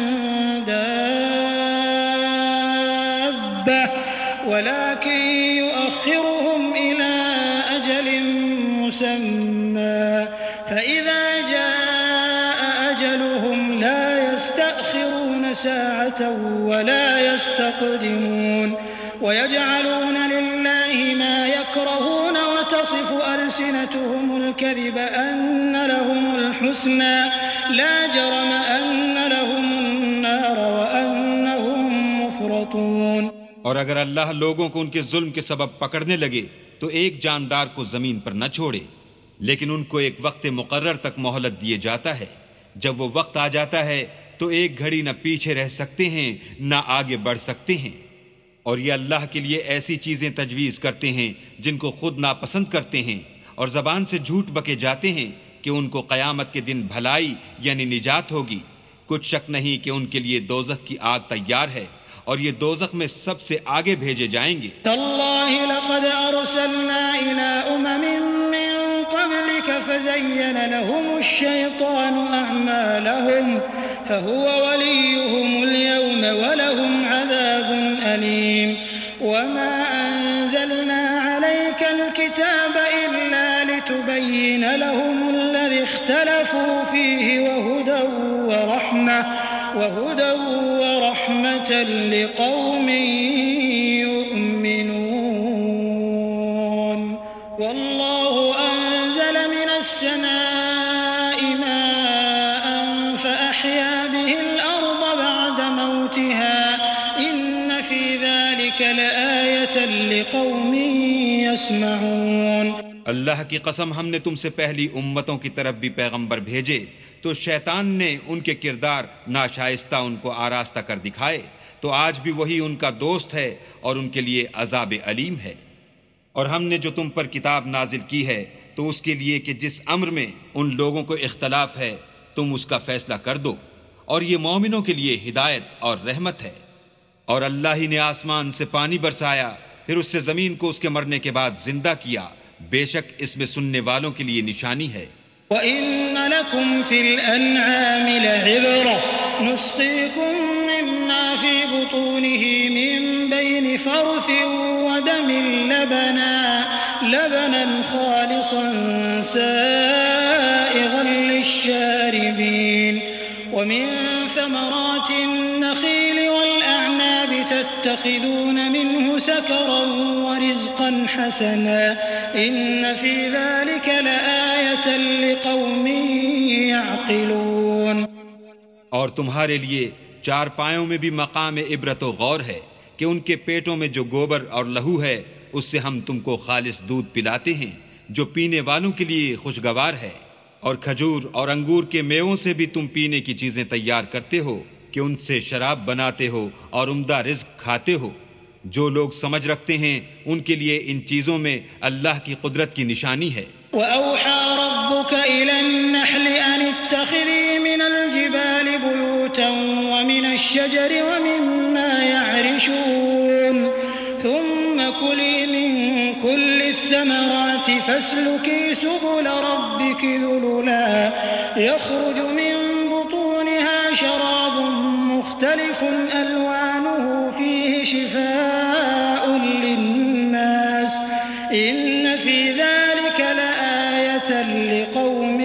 A: دَابَّةٍ وَلَكِن يُؤَخِّرُهُمْ إِلَى أَجَلٍ مُّسَمًّى فَإِذَا جَاءَ أَجَلُهُمْ لَا يَسْتَأْخِرُونَ سَاعَةً وَلَا يَسْتَقْدِمُونَ وَيَجْعَلُونَ لِلَّهِ مَا يَكْرَهُونَ وَتَصِفُ أَلْسِنَتُهُمُ الْكَذِبَ أَنَّ لَهُمُ الْحُسْنَى لَا جَرَمَ أَنَّ لَهُمُ النَّارَ وَأَنَّهُمْ مُفْرَطُونَ۔
B: اور اگر اللہ لوگوں کو ان کے ظلم کے سبب پکڑنے لگے تو ایک جاندار کو زمین پر نہ چھوڑے، لیکن ان کو ایک وقت مقرر تک مہلت دیے جاتا ہے۔ جب وہ وقت آ جاتا ہے تو ایک گھڑی نہ پیچھے رہ سکتے ہیں نہ آگے بڑھ سکتے ہیں۔ اور یہ اللہ کے لیے ایسی چیزیں تجویز کرتے ہیں جن کو خود ناپسند کرتے ہیں، اور زبان سے جھوٹ بکے جاتے ہیں کہ ان کو قیامت کے دن بھلائی یعنی نجات ہوگی۔ کچھ شک نہیں کہ ان کے لیے دوزخ کی آگ تیار ہے، اور یہ دوزخ میں سب سے آگے بھیجے جائیں گے۔
A: تاللہ لقد ارسلنا الى امم من قبلك فزين لهم الشيطان اعمالهم فهو وليهم اليوم ولهم عذاب اليم وما انزلنا عليك الكتاب الا لتبين لهم الذي اختلفوا فيه وهدى ورحمة لقوم يؤمنون والله أنزل من السماء ماء فأحيا به الأرض بعد موتها إن في ذلك لآية لقوم يسمعون۔
B: اللہ کی قسم، ہم نے تم سے پہلی امتوں کی طرف بھی پیغمبر بھیجے تو شیطان نے ان کے کردار ناشائستہ ان کو آراستہ کر دکھائے، تو آج بھی وہی ان کا دوست ہے اور ان کے لیے عذاب علیم ہے۔ اور ہم نے جو تم پر کتاب نازل کی ہے تو اس کے لیے کہ جس امر میں ان لوگوں کو اختلاف ہے تم اس کا فیصلہ کر دو، اور یہ مومنوں کے لیے ہدایت اور رحمت ہے۔ اور اللہ ہی نے آسمان سے پانی برسایا، پھر اس سے زمین کو اس کے مرنے کے بعد زندہ کیا، بے شک اس میں سننے والوں کے لیے نشانی ہے۔
A: وَإِنَّ لَكُمْ فِي الْأَنْعَامِ لَعِبْرَةً نُسْقِيكُم مِّمَّا فِي بُطُونِهِ مِن بَيْنِ فَرْثٍ وَدَمٍ لَبَنًا خَالِصًا سَائِغًا لِّلشَّارِبِينَ وَمِن ثَمَرَاتِ النَّخِيلِ وَالْأَعْنَابِ تَتَّخِذُونَ مِنْهُ سَكَرًا وَرِزْقًا حَسَنًا إِنَّ فِي ذَلِكَ لَآيَةً لِقَوْمٍ يَعْقِلُونَ۔
B: اور تمہارے لیے چارپایوں میں بھی مقام عبرت و غور ہے کہ ان کے پیٹوں میں جو گوبر اور لہو ہے اس سے ہم تم کو خالص دودھ پلاتے ہیں جو پینے والوں کے لیے خوشگوار ہے، اور کھجور اور انگور کے میووں سے بھی تم پینے کی چیزیں تیار کرتے ہو کہ ان سے شراب بناتے ہو اور عمدہ رزق کھاتے ہو۔ جو لوگ سمجھ رکھتے ہیں ان کے لیے ان چیزوں میں اللہ کی قدرت کی نشانی ہے۔
A: وَأَوْحَى رَبُّكَ إِلَى النَّحْلِ أَنِ اتَّخِذِي مِنَ الْجِبَالِ بُيُوتًا وَمِنَ الشَّجَرِ وَمِمَّا يَعْرِشُونَ ثُمَّ كُلِي مِن كُلِّ الثَّمَرَاتِ فَاسْلُكِي سُبُلَ رَبِّكِ ذُلُلًا يَخْرُجُ مِن بُطُونِهَا شَرَابٌ مُخْتَلِفٌ أَلْوَانُهُ فِيهِ شِفَاءٌ لِّلنَّاسِ إِنَّ فِي ذَلِكَ لَآيَةً لِقَوْمٍ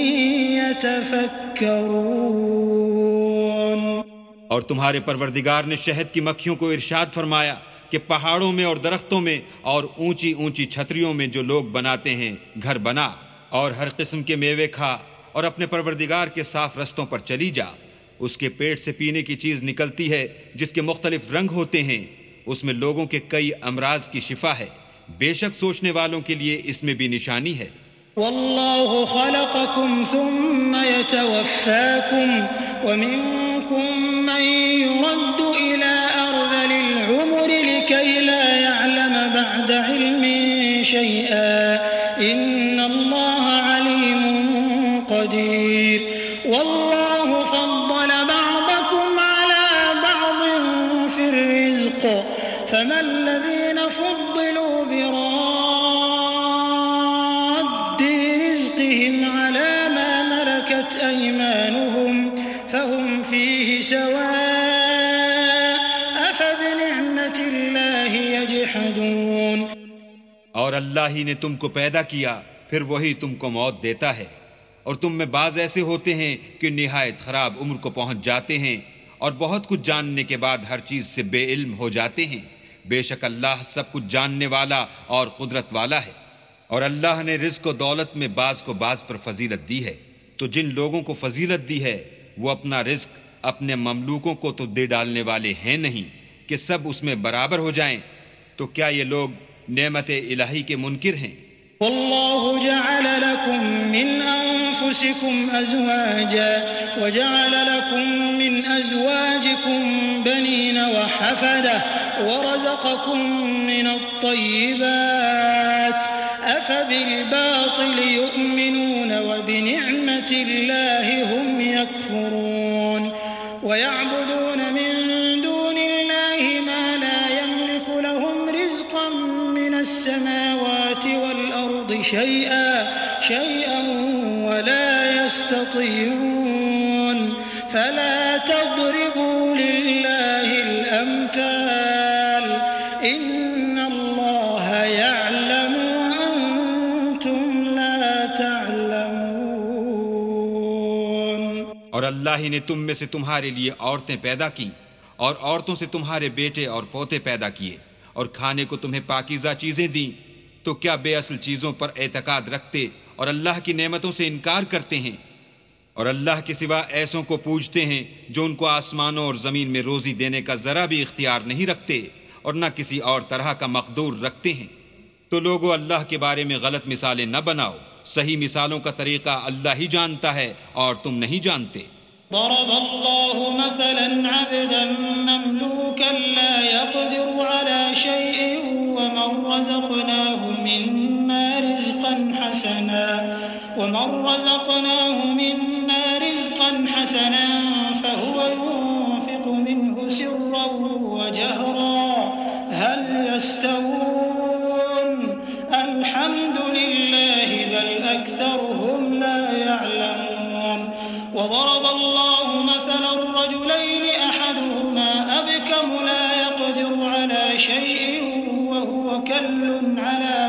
A: يَتَفَكَّرُونَ۔
B: اور تمہارے پروردگار نے شہد کی مکھیوں کو ارشاد فرمایا کہ پہاڑوں میں اور درختوں میں اور اونچی اونچی چھتریوں میں جو لوگ بناتے ہیں گھر بنا، اور ہر قسم کے میوے کھا اور اپنے پروردگار کے صاف رستوں پر چلی جا۔ اس کے پیٹ سے پینے کی چیز نکلتی ہے جس کے مختلف رنگ ہوتے ہیں، اس میں لوگوں کے کئی امراض کی شفا ہے، بے شک سوچنے والوں کے لیے اس میں بھی نشانی ہے۔
A: واللہ خلقکم ثم يتوفاکم ومنکم من يرد الى ارذل العمر لكي لا يعلم بعد علم شيئا ان اللہ علیم قدیر واللہ فضل بعضکم على بعض في الرزق فما الذين فضلوا براد رزقهم على ما ملكت أيمانهم فهم فيه سواء أفبنعمة الله يجحدون۔
B: اور اللہ ہی نے تم کو پیدا کیا، پھر وہی تم کو موت دیتا ہے، اور تم میں بعض ایسے ہوتے ہیں کہ نہایت خراب عمر کو پہنچ جاتے ہیں اور بہت کچھ جاننے کے بعد ہر چیز سے بے علم ہو جاتے ہیں، بے شک اللہ سب کچھ جاننے والا اور قدرت والا ہے۔ اور اللہ نے رزق و دولت میں بعض کو بعض پر فضیلت دی ہے، تو جن لوگوں کو فضیلت دی ہے وہ اپنا رزق اپنے مملوکوں کو تو دے ڈالنے والے ہیں نہیں کہ سب اس میں برابر ہو جائیں، تو کیا یہ لوگ نعمت الہی کے منکر ہیں؟
A: والله جعل لكم من أنفسكم أزواجا وجعل لكم من أزواجكم بنين وحفدة ورزقكم من الطيبات أفبالباطل يؤمنون وبنعمة الله هم يكفرون ويعبدون من دون الله ما لا يملك لهم رزقا من السماوات والأرض شيئا ولا يستطيعون فلا تضربوا لله الأمثال إن الله يعلم وأنتم لا تعلمون۔
B: اللہ ہی نے تم میں سے تمہارے لیے عورتیں پیدا کی اور عورتوں سے تمہارے بیٹے اور پوتے پیدا کیے اور کھانے کو تمہیں پاکیزہ چیزیں دیں، تو کیا بے اصل چیزوں پر اعتقاد رکھتے اور اللہ کی نعمتوں سے انکار کرتے ہیں؟ اور اللہ کے سوا ایسوں کو پوجتے ہیں جو ان کو آسمانوں اور زمین میں روزی دینے کا ذرا بھی اختیار نہیں رکھتے اور نہ کسی اور طرح کا مقدور رکھتے ہیں۔ تو لوگو اللہ کے بارے میں غلط مثالیں نہ بناؤ، صحیح مثالوں کا طریقہ اللہ ہی جانتا ہے اور تم نہیں جانتے۔
A: ضرب الله مثلا عبدا مملوكا لا يقدر على شيء ومن رزقناه منا رزقا حسنا فهو ينفق منه سرا وجهرا هل يستوون الحمد لله بل أكثرهم لا يعلمون وضرب الله مثلا الرجلين أحدهما أبكم لا يقدر على شيء وهو كل على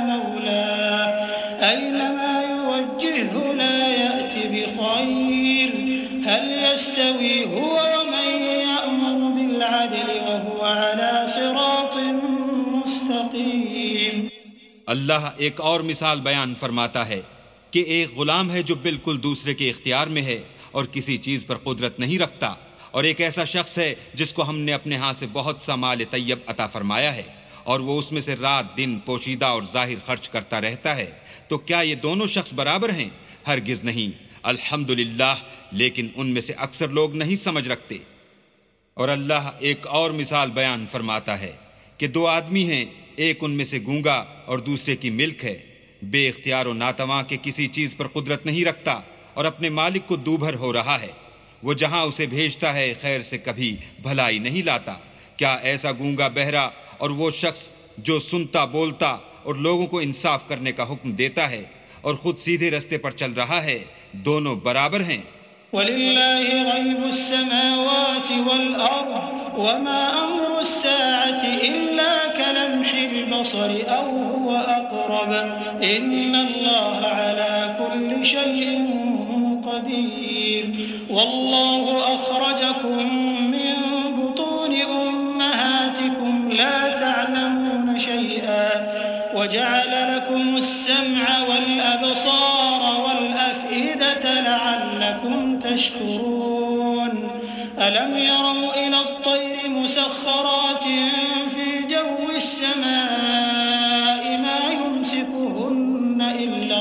A: مولاه أينما يوجهه لا يأتي بخير هل يستوي هو ومن يأمر بالعدل وهو على صراط مستقيم۔
B: اللہ ایک اور مثال بیان فرماتا ہے کہ ایک غلام ہے جو بالکل دوسرے کے اختیار میں ہے اور کسی چیز پر قدرت نہیں رکھتا، اور ایک ایسا شخص ہے جس کو ہم نے اپنے ہاں سے بہت سا مال طیب عطا فرمایا ہے اور وہ اس میں سے رات دن پوشیدہ اور ظاہر خرچ کرتا رہتا ہے، تو کیا یہ دونوں شخص برابر ہیں؟ ہرگز نہیں، الحمدللہ، لیکن ان میں سے اکثر لوگ نہیں سمجھ رکھتے۔ اور اللہ ایک اور مثال بیان فرماتا ہے کہ دو آدمی ہیں، ایک ان میں سے گونگا اور دوسرے کی ملک ہے، بے اختیار و ناتواں کے کسی چیز پر قدرت نہیں رکھتا اور اپنے مالک کو دوبھر ہو رہا ہے، وہ جہاں اسے بھیجتا ہے خیر سے کبھی بھلائی نہیں لاتا۔ کیا ایسا گونگا بہرا اور وہ شخص جو سنتا بولتا اور لوگوں کو انصاف کرنے کا حکم دیتا ہے اور خود سیدھے رستے پر چل رہا ہے، دونوں برابر ہیں؟
A: وَلِلَّهِ غَيْبُ السَّمَاوَاتِ وَالْأَرْضِ وَمَا أَمْرُ السَّاعَةِ إِلَّا كَلَمْحِ الْبَصَرِ أَوْ هُوَ أَقْرَبُ إِنَّ اللَّهَ عَلَى كُلِّ شَيْءٍ قَدِيرٌ وَاللَّهُ أَخْرَجَكُم مِّن بُطُونِ أُمَّهَاتِكُمْ لَا تَعْلَمُونَ شَيْئًا وَجَعَلَ لَكُمُ السَّمْعَ وَالْأَبْصَارَ وَالْأَفْئِدَةَ لَعَلَّكُمْ تَشْكُرُونَ أَلَمْ يَرَوْا إِلَى الطَّيْرِ مُسَخَّرَاتٍ فِي جَوِّ السَّمَاءِ مَا يُمْسِكُهُنَّ إِلَّا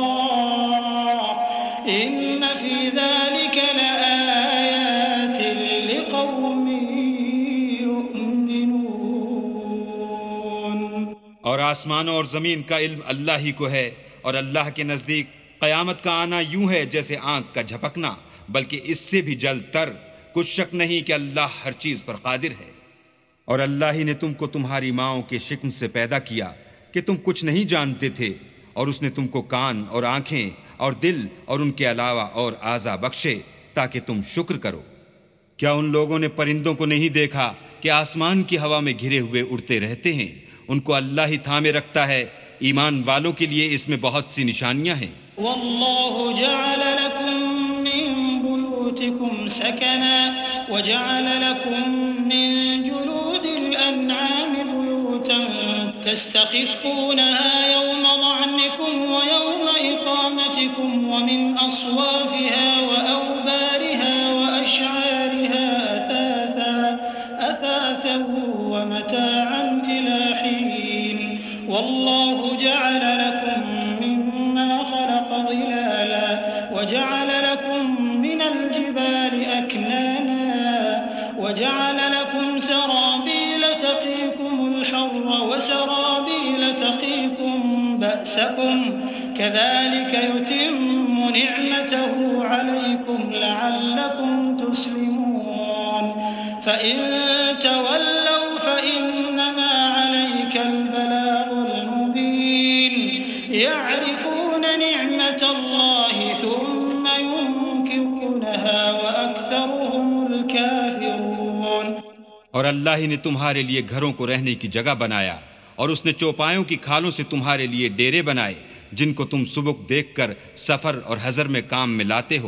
A: اللَّهُ إِنَّ فِي ذَلِكَ لَآيَاتٍ لِقَوْمٍ يُؤْمِنُونَ۔
B: اور آسمانوں اور زمین کا علم اللہ ہی کو ہے، اور اللہ کے نزدیک قیامت کا آنا یوں ہے جیسے آنکھ کا جھپکنا، بلکہ اس سے بھی جلد تر۔ کچھ شک نہیں کہ اللہ ہر چیز پر قادر ہے۔ اور اللہ ہی نے تم کو تمہاری ماؤں کے شکم سے پیدا کیا کہ تم کچھ نہیں جانتے تھے، اور اس نے تم کو کان اور آنکھیں اور دل اور ان کے علاوہ اور اعضا بخشے تاکہ تم شکر کرو۔ کیا ان لوگوں نے پرندوں کو نہیں دیکھا کہ آسمان کی ہوا میں گھرے ہوئے اڑتے رہتے ہیں؟ ان کو اللہ ہی تھامے رکھتا ہے۔ ایمان والوں کے لیے اس میں بہت سی نشانیاں ہیں۔
A: والله جعل لكم من بيوتكم سكنا وجعل لكم من جلود الأنعام بيوتا تستخفونها يوم ظعنكم ويوم إقامتكم ومن أصوافها وأوبارها وأشعارها أثاثا ومتاعا إلى حين والله جعل لكم مما خلق ظلالا وجعل لكم من الجبال أكنانا وجعل لكم سرابيل تقيكم الحر وسرابيل تقيكم بأسكم كذلك يتم نعمته عليكم لعلكم تسلمون فإن تولوا فإنما عليك البلاغ المبين يعرفون نعمة الله ثم ينكرونها وأكثرهم الكافرون۔
B: اور اللہ ہی نے تمہارے لیے گھروں کو رہنے کی جگہ بنایا، اور اس نے چوپایوں کی کھالوں سے تمہارے لیے ڈیرے بنائے جن کو تم سبک دیکھ کر سفر اور حضر میں کام میں لاتے ہو،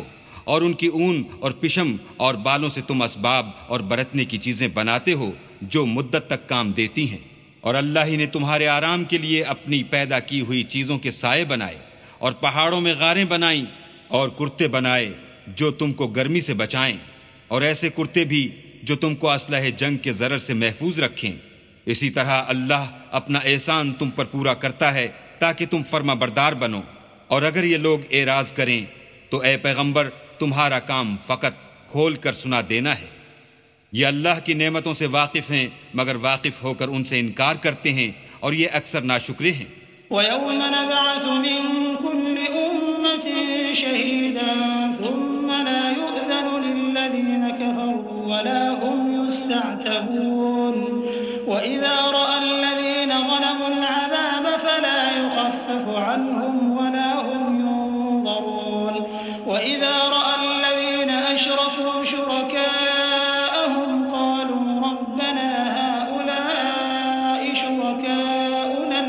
B: اور ان کی اون اور پشم اور بالوں سے تم اسباب اور برتنے کی چیزیں بناتے ہو جو مدت تک کام دیتی ہیں، اور اللہ ہی نے تمہارے آرام کے لیے اپنی پیدا کی ہوئی چیزوں کے سائے بنائے، اور پہاڑوں میں غاریں بنائیں اور کرتے بنائے جو تم کو گرمی سے بچائیں، اور ایسے کرتے بھی جو تم کو اسلحہ جنگ کے ضرر سے محفوظ رکھیں۔ اسی طرح اللہ اپنا احسان تم پر پورا کرتا ہے تاکہ تم فرما بردار بنو۔ اور اگر یہ لوگ اعراض کریں تو اے پیغمبر تمہارا کام فقط کھول کر سنا دینا ہے۔ یہ اللہ کی نعمتوں سے واقف ہیں مگر واقف ہو کر ان سے انکار کرتے ہیں اور یہ اکثر ناشکرے ہیں۔
A: وَيَوْمَ نَبْعَثُ مِن كُلِّ أُمَّةٍ شَهِيدًا ثُمَّ لَا يُؤْذَنُ لِلَّذِينَ كَفَرُوا وَلَا هُمْ يُسْتَعْتَبُونَ وَإِذَا رَأَى الَّذِينَ ظَلَمُوا الْعَذَابَ فَلَا يُخَفَّفُ عَنْهُمْ وَلَا هُمْ يُنظَرُونَ وَإِذَا رَأَى الَّذِينَ أَشْرَكُوا شُرَكَاءَهُمْ قَالُوا رَبَّنَا هَؤُلَاءِ شُرَكَاؤُنَا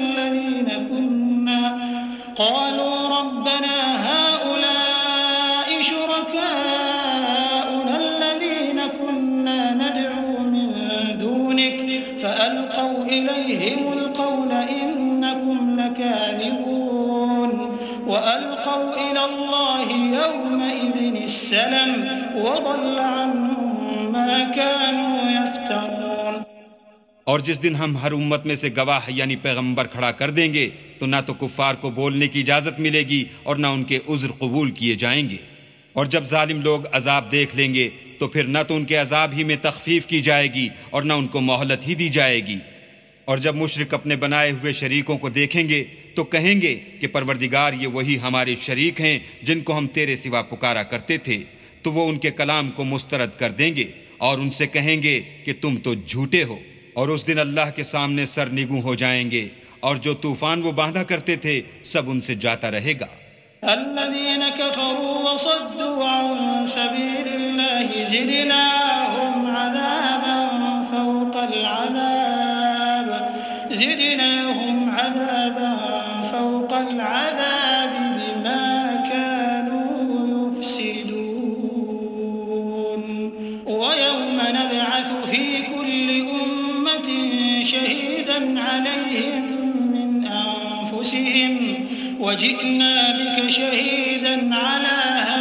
A: الَّذِينَ كُنَّا نَدْعُو مِن دُونِكَ فَأَلْقَوْا إِلَيْهِمُ الْقَوْلَ إِنَّكُمْ لَكَاذِبُونَ وَأَلْقَوْا إِلَى اللَّهِ يَوْمَئِذٍ السَّلَمَ وَضَلَّ عَنْهُم مَّا كَانُوا يَفْتَرُونَ۔
B: اور جس دن ہم ہر امت میں سے گواہ یعنی پیغمبر کھڑا کر دیں گے تو نہ تو کفار کو بولنے کی اجازت ملے گی اور نہ ان کے عذر قبول کیے جائیں گے۔ اور جب ظالم لوگ عذاب دیکھ لیں گے تو پھر نہ تو ان کے عذاب ہی میں تخفیف کی جائے گی اور نہ ان کو مہلت ہی دی جائے گی۔ اور جب مشرک اپنے بنائے ہوئے شریکوں کو دیکھیں گے تو کہیں گے کہ پروردگار یہ وہی ہمارے شریک ہیں جن کو ہم تیرے سوا پکارا کرتے تھے، تو وہ ان کے کلام کو مسترد کر دیں گے اور ان سے کہیں گے کہ تم تو جھوٹے ہو۔ اور اس دن اللہ کے سامنے سر نگوں ہو جائیں گے اور جو طوفان وہ باندھا کرتے تھے سب ان سے جاتا رہے گا۔
A: الذين كفروا وصدوا عن سبيل الله زدناهم عذابا فوق العذاب بما كانوا يفسدون ويوم نبعث في كل شهيدا عليهم من أنفسهم وجئنا بك شهيدا على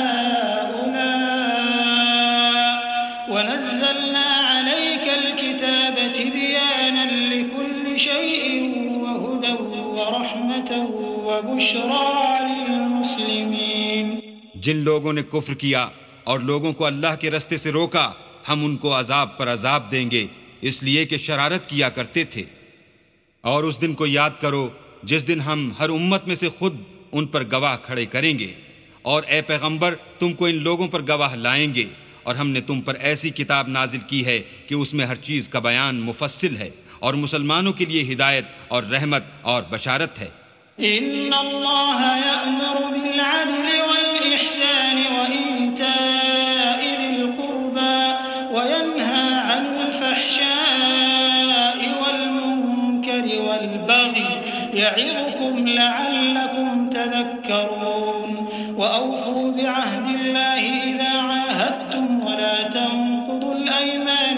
A: هؤلاء ونزلنا عليك الكتاب تبيانا لكل شيء وهدى ورحمة وبشرى للمسلمين۔
B: جن لوگوں نے کفر کیا اور لوگوں کو اللہ کے رستے سے روکا ہم ان کو عذاب پر عذاب دیں گے اس لیے کہ شرارت کیا کرتے تھے۔ اور اس دن کو یاد کرو جس دن ہم ہر امت میں سے خود ان پر گواہ کھڑے کریں گے، اور اے پیغمبر تم کو ان لوگوں پر گواہ لائیں گے، اور ہم نے تم پر ایسی کتاب نازل کی ہے کہ اس میں ہر چیز کا بیان مفصل ہے اور مسلمانوں کے لیے ہدایت اور رحمت اور بشارت ہے۔
A: ان اللہ یأمر بالعدل والإحسان وإیتاء ذی القربى وینہی عن الفحشاء والمنکر والبغی یعظکم لعلکم تذکرون وأوفوا بعهد الله إذا عاهدتم ولا تنقضوا الأيمان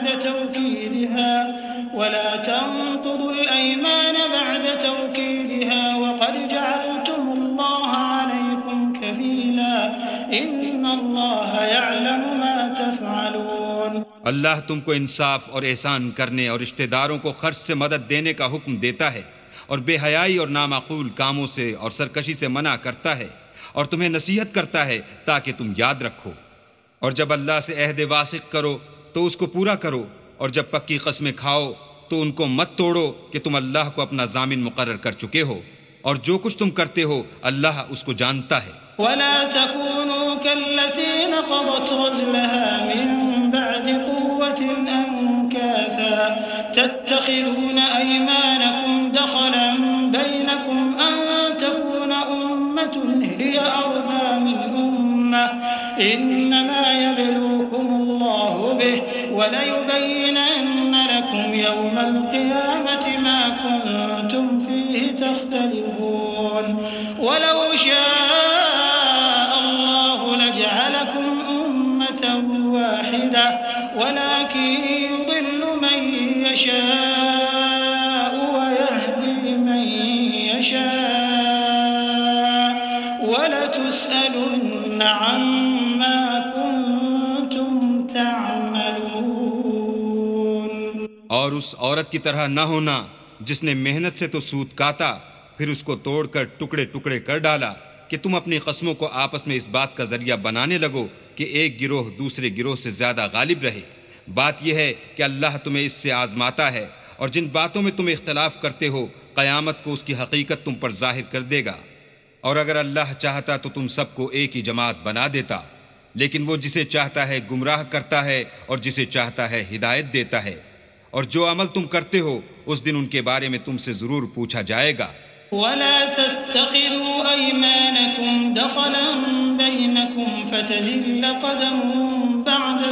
A: بعد توكيدها وقد جعلتم الله عليكم كفيلا إن الله يعلم ما تفعلون۔
B: اللہ تم کو انصاف اور احسان کرنے اور رشتہ داروں کو خرچ سے مدد دینے کا حکم دیتا ہے، اور بے حیائی اور نامعقول کاموں سے اور سرکشی سے منع کرتا ہے، اور تمہیں نصیحت کرتا ہے تاکہ تم یاد رکھو۔ اور جب اللہ سے عہد واثق کرو تو اس کو پورا کرو، اور جب پکی قسمیں کھاؤ تو ان کو مت توڑو کہ تم اللہ کو اپنا ضامن مقرر کر چکے ہو، اور جو کچھ تم کرتے ہو اللہ اس کو جانتا ہے۔
A: ولا تكونوا كالتي نقضت غزلها من بعد قوة أنكاثا تتخذون أيمانكم دخلا بينكم أن تكون أمة هي أربى من أمة إنما يبلوكم الله به وليبينن لكم يوم القيامة ما كنتم فيه تختلفون ولو شاء الله لجعلكم ولكن يضل من يشاء ويهدي من يشاء ولتسألن عما كنتم تعملون۔
B: اور اس عورت کی طرح نہ ہونا جس نے محنت سے تو سود کاتا پھر اس کو توڑ کر ٹکڑے ٹکڑے کر ڈالا کہ تم اپنی قسموں کو آپس میں اس بات کا ذریعہ بنانے لگو کہ ایک گروہ دوسرے گروہ سے زیادہ غالب رہے۔ بات یہ ہے کہ اللہ تمہیں اس سے آزماتا ہے، اور جن باتوں میں تم اختلاف کرتے ہو قیامت کو اس کی حقیقت تم پر ظاہر کر دے گا۔ اور اگر اللہ چاہتا تو تم سب کو ایک ہی جماعت بنا دیتا، لیکن وہ جسے چاہتا ہے گمراہ کرتا ہے اور جسے چاہتا ہے ہدایت دیتا ہے۔ اور جو عمل تم کرتے ہو اس دن ان کے بارے میں تم سے ضرور پوچھا جائے گا۔
A: ولا تتخذوا أيمانكم دخلا بينكم فتزل قدم بعد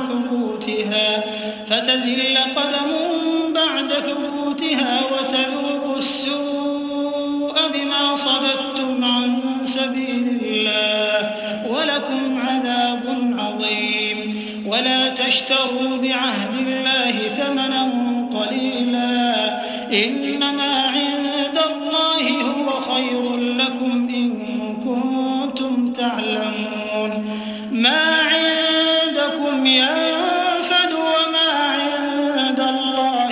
A: ثبوتها وتذوقوا السوء بما صددتم عن سبيل الله ولكم عذاب عظيم۔ ولا تشتروا بعهد الله ثمنا قليلا إنما عند الله هو خير لكم إن كنتم تعلمون۔ ما عندكم ينفد وما عند الله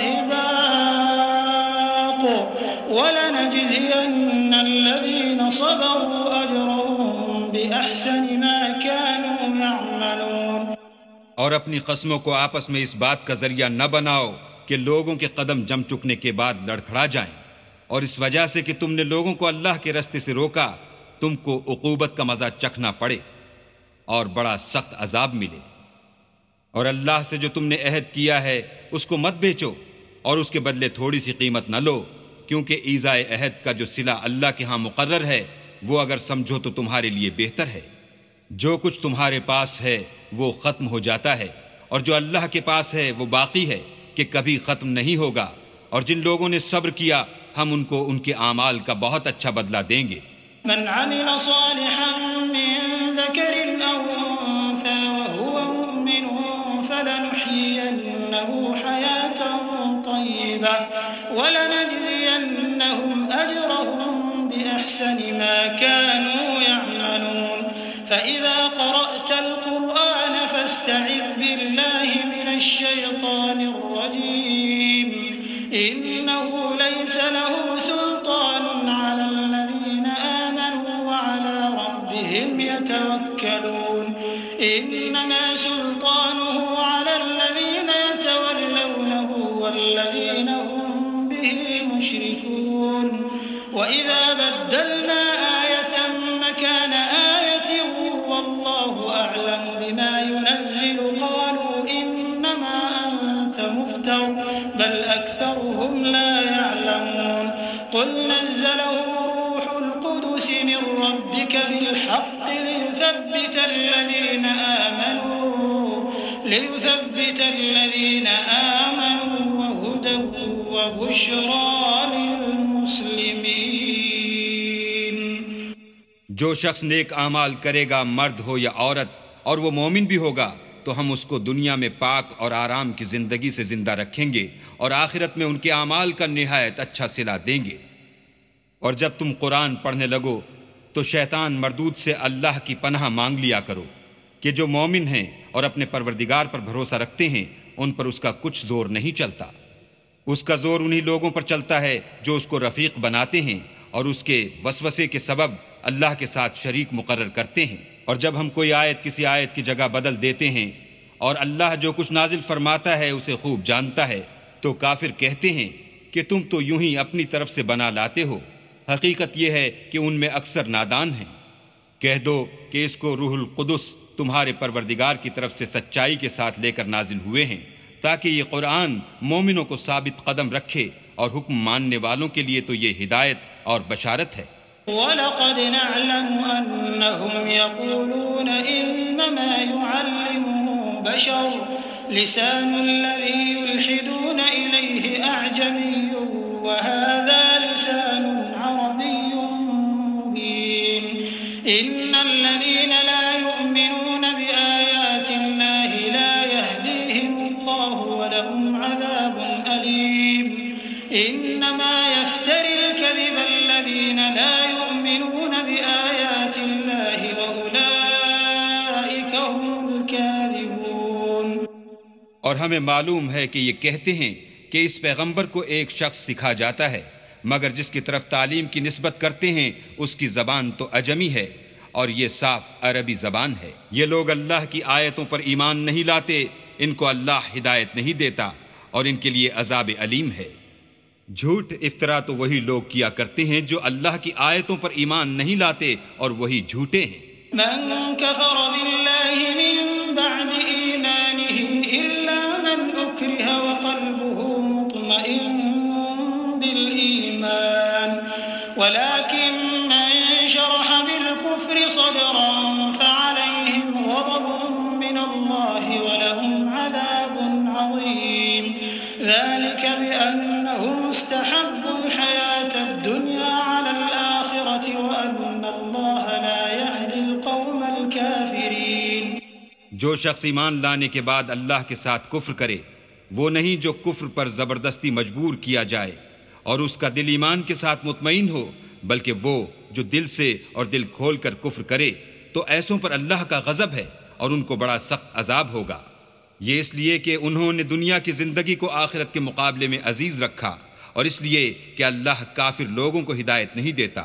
A: باق ولنجزين الذين صبروا أجرهم بأحسن ما كانوا يعملون۔
B: اور اپنی قسموں کو آپس میں اس بات کا ذریعہ نہ بناؤ کہ لوگوں کے قدم جم چکنے کے بعد لڑکھڑا جائیں، اور اس وجہ سے کہ تم نے لوگوں کو اللہ کے راستے سے روکا تم کو عقوبت کا مزہ چکھنا پڑے اور بڑا سخت عذاب ملے۔ اور اللہ سے جو تم نے عہد کیا ہے اس کو مت بیچو اور اس کے بدلے تھوڑی سی قیمت نہ لو، کیونکہ ایذائے عہد کا جو صلہ اللہ کے ہاں مقرر ہے وہ اگر سمجھو تو تمہارے لیے بہتر ہے۔ جو کچھ تمہارے پاس ہے وہ ختم ہو جاتا ہے، اور جو اللہ کے پاس ہے وہ باقی ہے کہ کبھی ختم نہیں ہوگا۔ اور جن لوگوں نے صبر کیا ہم ان کو ان کے اعمال کا بہت اچھا بدلہ دیں گے۔
A: من عمل صالحا من ذكر أو أنثى وهو مؤمن فلنحيينه حياة طيبة ولنجزينهم أجرهم بأحسن ما كانوا يعملون۔ فإذا قرأت القرآن فاستعذ بالله من الشيطان الرجيم إنه ليس له سلطان على الذين آمنوا وعلى ربهم يتوكلون إنما سلطانه على الذين يتولونه والذين هم به مشركون۔ وإذا بدلنا آية مكان آية والله أعلم بما ينزل قالوا إنما أنت مفتر بل أكثرهم لا يعلمون۔ قل نزله روح القدس من ربك بالحق ليثبت الذين آمنوا وهدى وبشرى للمسلمين۔
B: جو شخص نیک اعمال کرے گا مرد ہو یا عورت اور وہ مومن بھی ہوگا تو ہم اس کو دنیا میں پاک اور آرام کی زندگی سے زندہ رکھیں گے اور آخرت میں ان کے اعمال کا نہایت اچھا صلہ دیں گے۔ اور جب تم قرآن پڑھنے لگو تو شیطان مردود سے اللہ کی پناہ مانگ لیا کرو کہ جو مومن ہیں اور اپنے پروردگار پر بھروسہ رکھتے ہیں ان پر اس کا کچھ زور نہیں چلتا۔ اس کا زور انہی لوگوں پر چلتا ہے جو اس کو رفیق بناتے ہیں اور اس کے وسوسے کے سبب اللہ کے ساتھ شریک مقرر کرتے ہیں۔ اور جب ہم کوئی آیت کسی آیت کی جگہ بدل دیتے ہیں اور اللہ جو کچھ نازل فرماتا ہے اسے خوب جانتا ہے تو کافر کہتے ہیں کہ تم تو یوں ہی اپنی طرف سے بنا لاتے ہو، حقیقت یہ ہے کہ ان میں اکثر نادان ہیں۔ کہہ دو کہ اس کو روح القدس تمہارے پروردگار کی طرف سے سچائی کے ساتھ لے کر نازل ہوئے ہیں تاکہ یہ قرآن مومنوں کو ثابت قدم رکھے، اور حکم ماننے والوں کے لیے تو یہ ہدایت اور بشارت ہے۔
A: وَلَقَدْ نَعْلَمُ أَنَّهُمْ يَقُولُونَ إِنَّمَا يُعَلِّمُهُ بَشَرٌ لِسَانُ الَّذِي يُلْحِدُونَ إِلَيْهِ أَعْجَمِيٌّ وَهَذَا لِسَانٌ عَرَبِيٌّ مُبِينٌ إِنَّ الَّذِينَ لَا يُؤْمِنُونَ بِآيَاتِ اللَّهِ لَا يَهْدِيهِمُ اللَّهُ
B: اور ہمیں معلوم ہے کہ یہ کہتے ہیں کہ اس پیغمبر کو ایک شخص سکھا جاتا ہے، مگر جس کی طرف تعلیم کی نسبت کرتے ہیں اس کی زبان تو عجمی ہے اور یہ صاف عربی زبان ہے۔ یہ لوگ اللہ کی آیتوں پر ایمان نہیں لاتے، ان کو اللہ ہدایت نہیں دیتا اور ان کے لیے عذاب علیم ہے۔ جھوٹ افطرا تو وہی لوگ کیا کرتے ہیں جو اللہ کی آیتوں پر ایمان نہیں لاتے اور وہی جھوٹے ہیں۔
A: من كفر بالله من بعد إيمانه إلا من أكره وقلبه مطمئن بالإيمان ولكن من شرح بالكفر صدرا فعليهم غضب من الله ولهم عذاب عظيم ذلك بأنهم استحبوا الحياة الدنيا على الآخرة وأن الله لا يهدي القوم الكافرين۔
B: جو شخص ایمان لانے کے بعد اللہ کے ساتھ کفر کرے وہ نہیں جو کفر پر زبردستی مجبور کیا جائے اور اس کا دل ایمان کے ساتھ مطمئن ہو، بلکہ وہ جو دل سے اور دل کھول کر کفر کرے تو ایسوں پر اللہ کا غضب ہے اور ان کو بڑا سخت عذاب ہوگا۔ یہ اس لیے کہ انہوں نے دنیا کی زندگی کو آخرت کے مقابلے میں عزیز رکھا اور اس لیے کہ اللہ کافر لوگوں کو ہدایت نہیں دیتا۔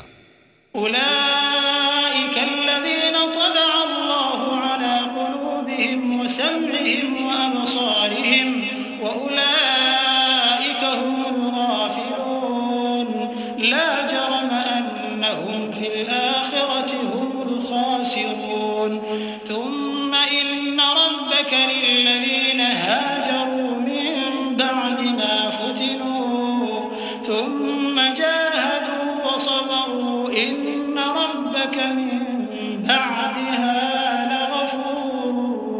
A: أولئك الذين طبع الله على قلوبهم وسمعهم وأبصارهم وأولئك هم الغافلون لا جرم أنهم في الآخرة هم الخاسرون ثم إن ربك للذين هاجروا من بعد ما فتنوا ثم جاهدوا وصبروا إن ربك من بعدها لغفور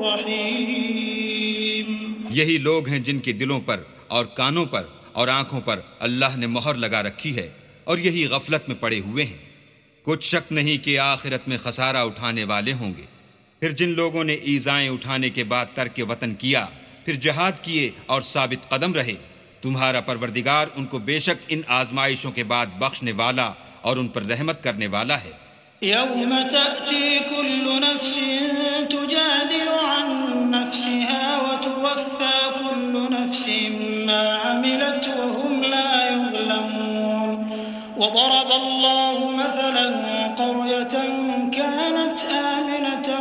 A: رحيم۔
B: یہی لوگ ہیں جن کے دلوں پر اور کانوں پر اور آنکھوں پر اللہ نے مہر لگا رکھی ہے اور یہی غفلت میں پڑے ہوئے ہیں۔ کچھ شک نہیں کہ آخرت میں خسارہ اٹھانے والے ہوں گے۔ پھر جن لوگوں نے ایذائیں اٹھانے کے بعد ترک وطن کیا، پھر جہاد کیے اور ثابت قدم رہے، تمہارا پروردگار ان کو بے شک ان آزمائشوں کے بعد بخشنے والا اور ان پر رحمت کرنے والا ہے۔
A: يوم تأتي كل نفس تجادل عن نفسها وتوفى كل نفس ما عملت وهم لا يظلمون وضرب الله مثلا قرية كانت آمنة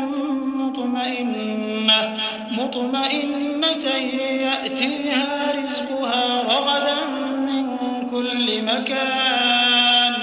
A: مطمئنة يأتيها رزقها رغدا من كل مكان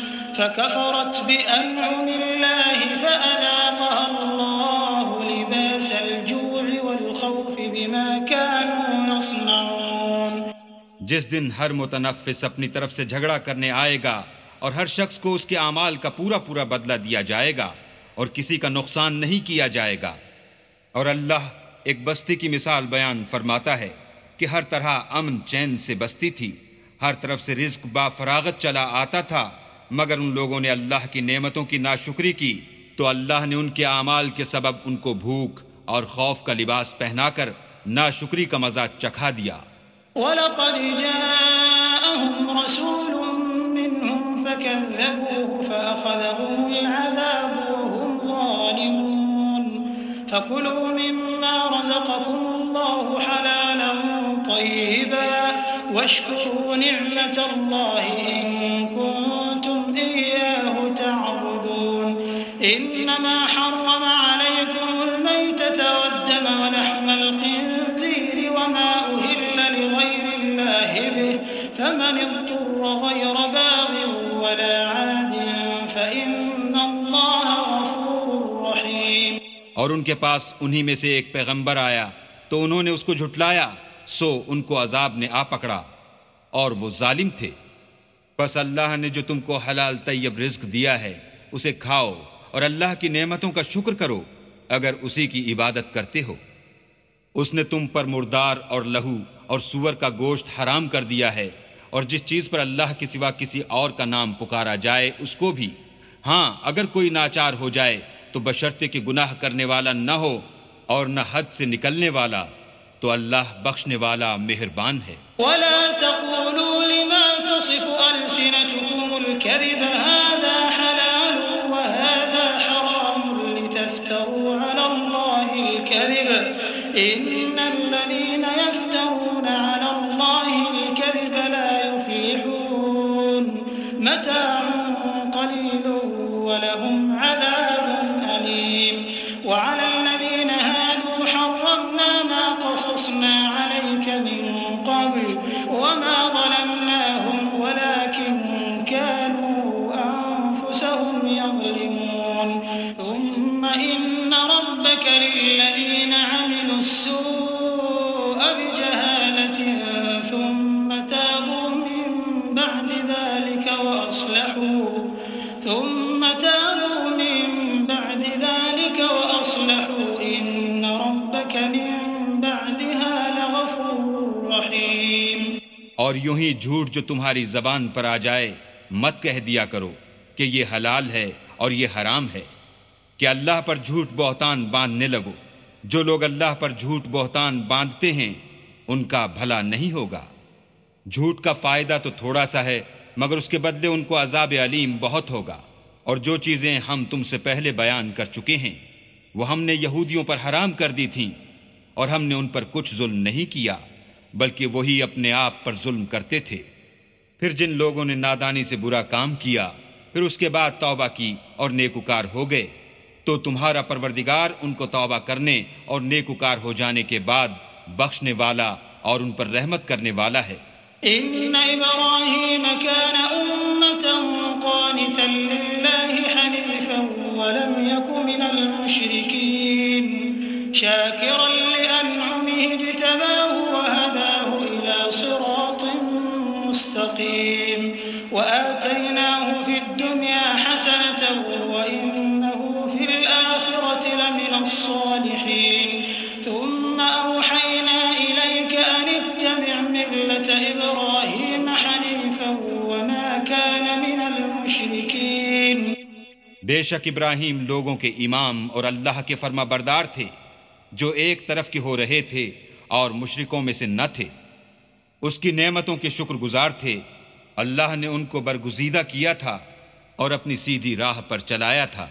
A: فكفرت بأنعم الله فأذاقها الله لباس الجوع والخوف بما كانوا يصنعون۔
B: جس دن ہر متنفس اپنی طرف سے جھگڑا کرنے آئے گا اور ہر شخص کو اس کے اعمال کا پورا پورا بدلہ دیا جائے گا اور کسی کا نقصان نہیں کیا جائے گا۔ اور اللہ ایک بستی کی مثال بیان فرماتا ہے کہ ہر طرح امن چین سے بستی تھی، ہر طرف سے رزق با فراغت چلا آتا تھا، مگر ان لوگوں نے اللہ کی نعمتوں کی ناشکری کی تو اللہ نے ان کے اعمال کے سبب ان کو بھوک اور خوف کا لباس پہنا کر ناشکری کا مزہ چکھا دیا۔
A: وَلَقَدْ جَاءَهُمْ رَسُولٌ مِّنْهُمْ فَكَذَّبُوهُ فَأَخَذَهُمُ الْعَذَابُ وَهُمْ ظَالِمُونَ فَكُلُوا مِمَّا رَزَقَكُمُ اللَّهُ حَلَالًا طَيِّبًا وَاشْكُرُوا نِعْمَةَ اللَّهِ إِن كُنتُمْ إِيَّاهُ تَعْبُدُونَ إِنَّمَا حَرَّمَ عَلَيْكُمُ الْمَيْتَةَ وَالدَّمَ وَلَحْمَ الْخِنزِيرِ وَمَا أُهِلَّ لِغَيْرِ اللَّهِ بِهِ فَمَنِ اضْطُرَّ غَيْرَ بَاغٍ وَلَا عَادٍ فَإِنَّ اللَّهَ غَفُورٌ رَّحِيمٌ۔
B: اور ان کے پاس انہی میں سے ایک پیغمبر آیا تو انہوں نے اس کو جھٹلایا، سو ان کو عذاب نے آ پکڑا اور وہ ظالم تھے۔ بس اللہ نے جو تم کو حلال طیب رزق دیا ہے اسے کھاؤ اور اللہ کی نعمتوں کا شکر کرو اگر اسی کی عبادت کرتے ہو۔ اس نے تم پر مردار اور لہو اور سور کا گوشت حرام کر دیا ہے، اور جس چیز پر اللہ کے سوا کسی اور کا نام پکارا جائے اس کو بھی، ہاں اگر کوئی ناچار ہو جائے تو بشرطے کہ گناہ کرنے والا نہ ہو اور نہ حد سے نکلنے والا، تو اللہ بخشنے والا مہربان ہے۔
A: وَلَا تَقُولُوا لِمَا تَصِفُ أَلْسِنَتُكُمُ الْكَذِبَ هَذَا حَلَالٌ وَهَذَا حَرَامٌ لِتَفْتَرُوا عَلَى اللَّهِ الْكَذِبَ إن الذين يفترون على الله الكذب لا يفلحون متاع قليل ولهم عذاب أليم وعلى الذين هادوا حرمنا ما قصصنا عليك من قبل وما ظلمناهم ولكن كانوا أنفسهم يظلمون ثم إن ربك للذين عملوا السوء بجهالة ثم تابوا من بعد ذلك وأصلحوا إن ربك من بعدها لغفور رحيم۔
B: اور یوں ہی جھوٹ جو تمہاری زبان پر آ جائے مت کہہ دیا کرو کہ یہ حلال ہے اور یہ حرام ہے، کہ اللہ پر جھوٹ بہتان باندھنے لگو۔ جو لوگ اللہ پر جھوٹ بہتان باندھتے ہیں ان کا بھلا نہیں ہوگا۔ جھوٹ کا فائدہ تو تھوڑا سا ہے مگر اس کے بدلے ان کو عذاب علیم بہت ہوگا۔ اور جو چیزیں ہم تم سے پہلے بیان کر چکے ہیں وہ ہم نے یہودیوں پر حرام کر دی تھیں، اور ہم نے ان پر کچھ ظلم نہیں کیا بلکہ وہی اپنے آپ پر ظلم کرتے تھے۔ پھر جن لوگوں نے نادانی سے برا کام کیا پھر اس کے بعد توبہ کی اور نیکوکار ہو گئے تو تمہارا پروردگار ان کو توبہ کرنے اور نیکوکار ہو جانے کے بعد بخشنے والا اور ان پر رحمت کرنے والا ہے۔
A: إن إبراهيم كان أمة قانتا لله حنيفا ولم يك من المشركين شاكرا لأنعمه اجتباه وهداه إلى صراط مستقيم وآتيناه في الدنيا حسنة وإنه في الآخرة لمن الصالحين ثم أوحينا إليك أن اتبع ملة إبراهيم حنيفا وما كان من المشركين۔
B: بے شک ابراہیم لوگوں کے امام اور اللہ کے فرما بردار تھے جو ایک طرف کے ہو رہے تھے اور مشرکوں میں سے نہ تھے، اس کی نعمتوں کے شکر گزار تھے۔ اللہ نے ان کو برگزیدہ کیا تھا اور اپنی سیدھی راہ پر چلایا تھا،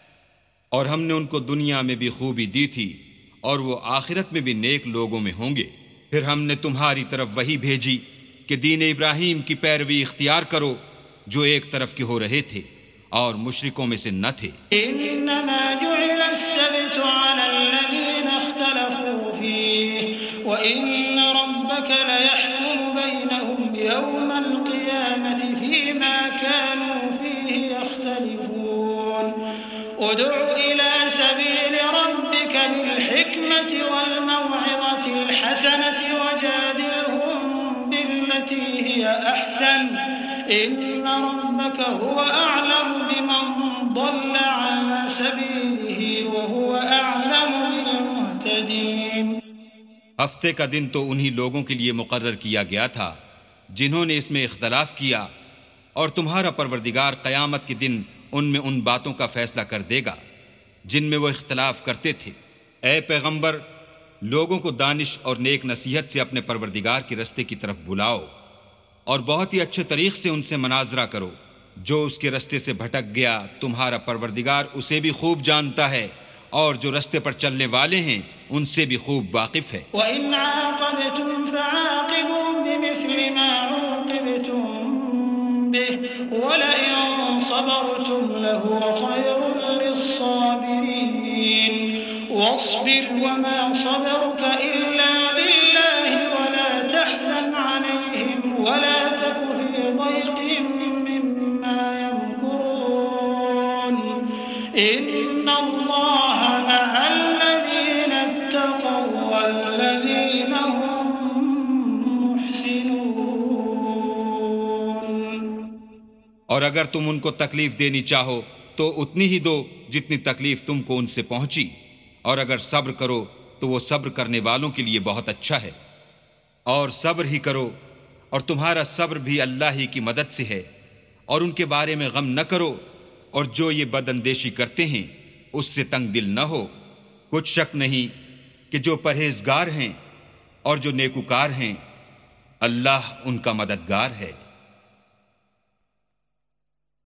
B: اور ہم نے ان کو دنیا میں بھی خوبی دی تھی اور وہ آخرت میں بھی نیک لوگوں میں ہوں گے۔ پھر ہم نے تمہاری طرف وحی بھیجی کہ دین ابراہیم کی پیروی اختیار کرو جو ایک طرف کے ہو رہے تھے اور مشرکوں میں سے نہ تھے۔
A: انما جعل السبت على الذين اختلفوا فيه وان ربك ليحكم بينهم يوم القيامة فيما كانوا فيه يختلفون ادع الى سبيل ربك بالحكمة والموعظة الحسنة وجادلهم بالتي هي احسن ان ربك هو اعلم بمن ضل عن سبيله وهو اعلم بالمهتدين۔
B: ہفتے کا دن تو انہی لوگوں کے لیے مقرر کیا گیا تھا جنہوں نے اس میں اختلاف کیا، اور تمہارا پروردگار قیامت کے دن ان میں ان باتوں کا فیصلہ کر دے گا جن میں وہ اختلاف کرتے تھے۔ اے پیغمبر، لوگوں کو دانش اور نیک نصیحت سے اپنے پروردگار کے رستے کی طرف بلاؤ اور بہت ہی اچھے طریق سے ان سے مناظرہ کرو۔ جو اس کے رستے سے بھٹک گیا تمہارا پروردگار اسے بھی خوب جانتا ہے، اور جو رستے پر چلنے والے ہیں ان سے بھی خوب واقف ہے۔
A: وَإِنْ عَاقَبْتُمْ فَعَاقِبُوا بِمِثْلِ مَا عُوقِبْتُمْ بِهِ وَلَئِنْ صَبَرْتُمْ لَهُوَ خَيْرٌ لِلصَّابِرِينَ وَاصْبِرْ وَمَا صَبَرُكَ إِلَّا بِاللَّهِ وَلَا تَحْزَنْ عَلَيْهِمْ وَلَا تَكُ فِي ضَيْقٍ مِّمَّا يَمْكُرُونَ إِنَّ اللَّهَ مَعَ الَّذِينَ اتَّقَوْا وَالَّذِينَ هُم مُّحْسِنُونَ۔
B: اور اگر تم ان کو تکلیف دینی چاہو تو اتنی ہی دو جتنی تکلیف تم کو ان سے پہنچی، اور اگر صبر کرو تو وہ صبر کرنے والوں کے لیے بہت اچھا ہے۔ اور صبر ہی کرو، اور تمہارا صبر بھی اللہ ہی کی مدد سے ہے، اور ان کے بارے میں غم نہ کرو، اور جو یہ بد اندیشی کرتے ہیں اس سے تنگ دل نہ ہو۔ کچھ شک نہیں کہ جو پرہیزگار ہیں اور جو نیکوکار ہیں اللہ ان کا مددگار ہے۔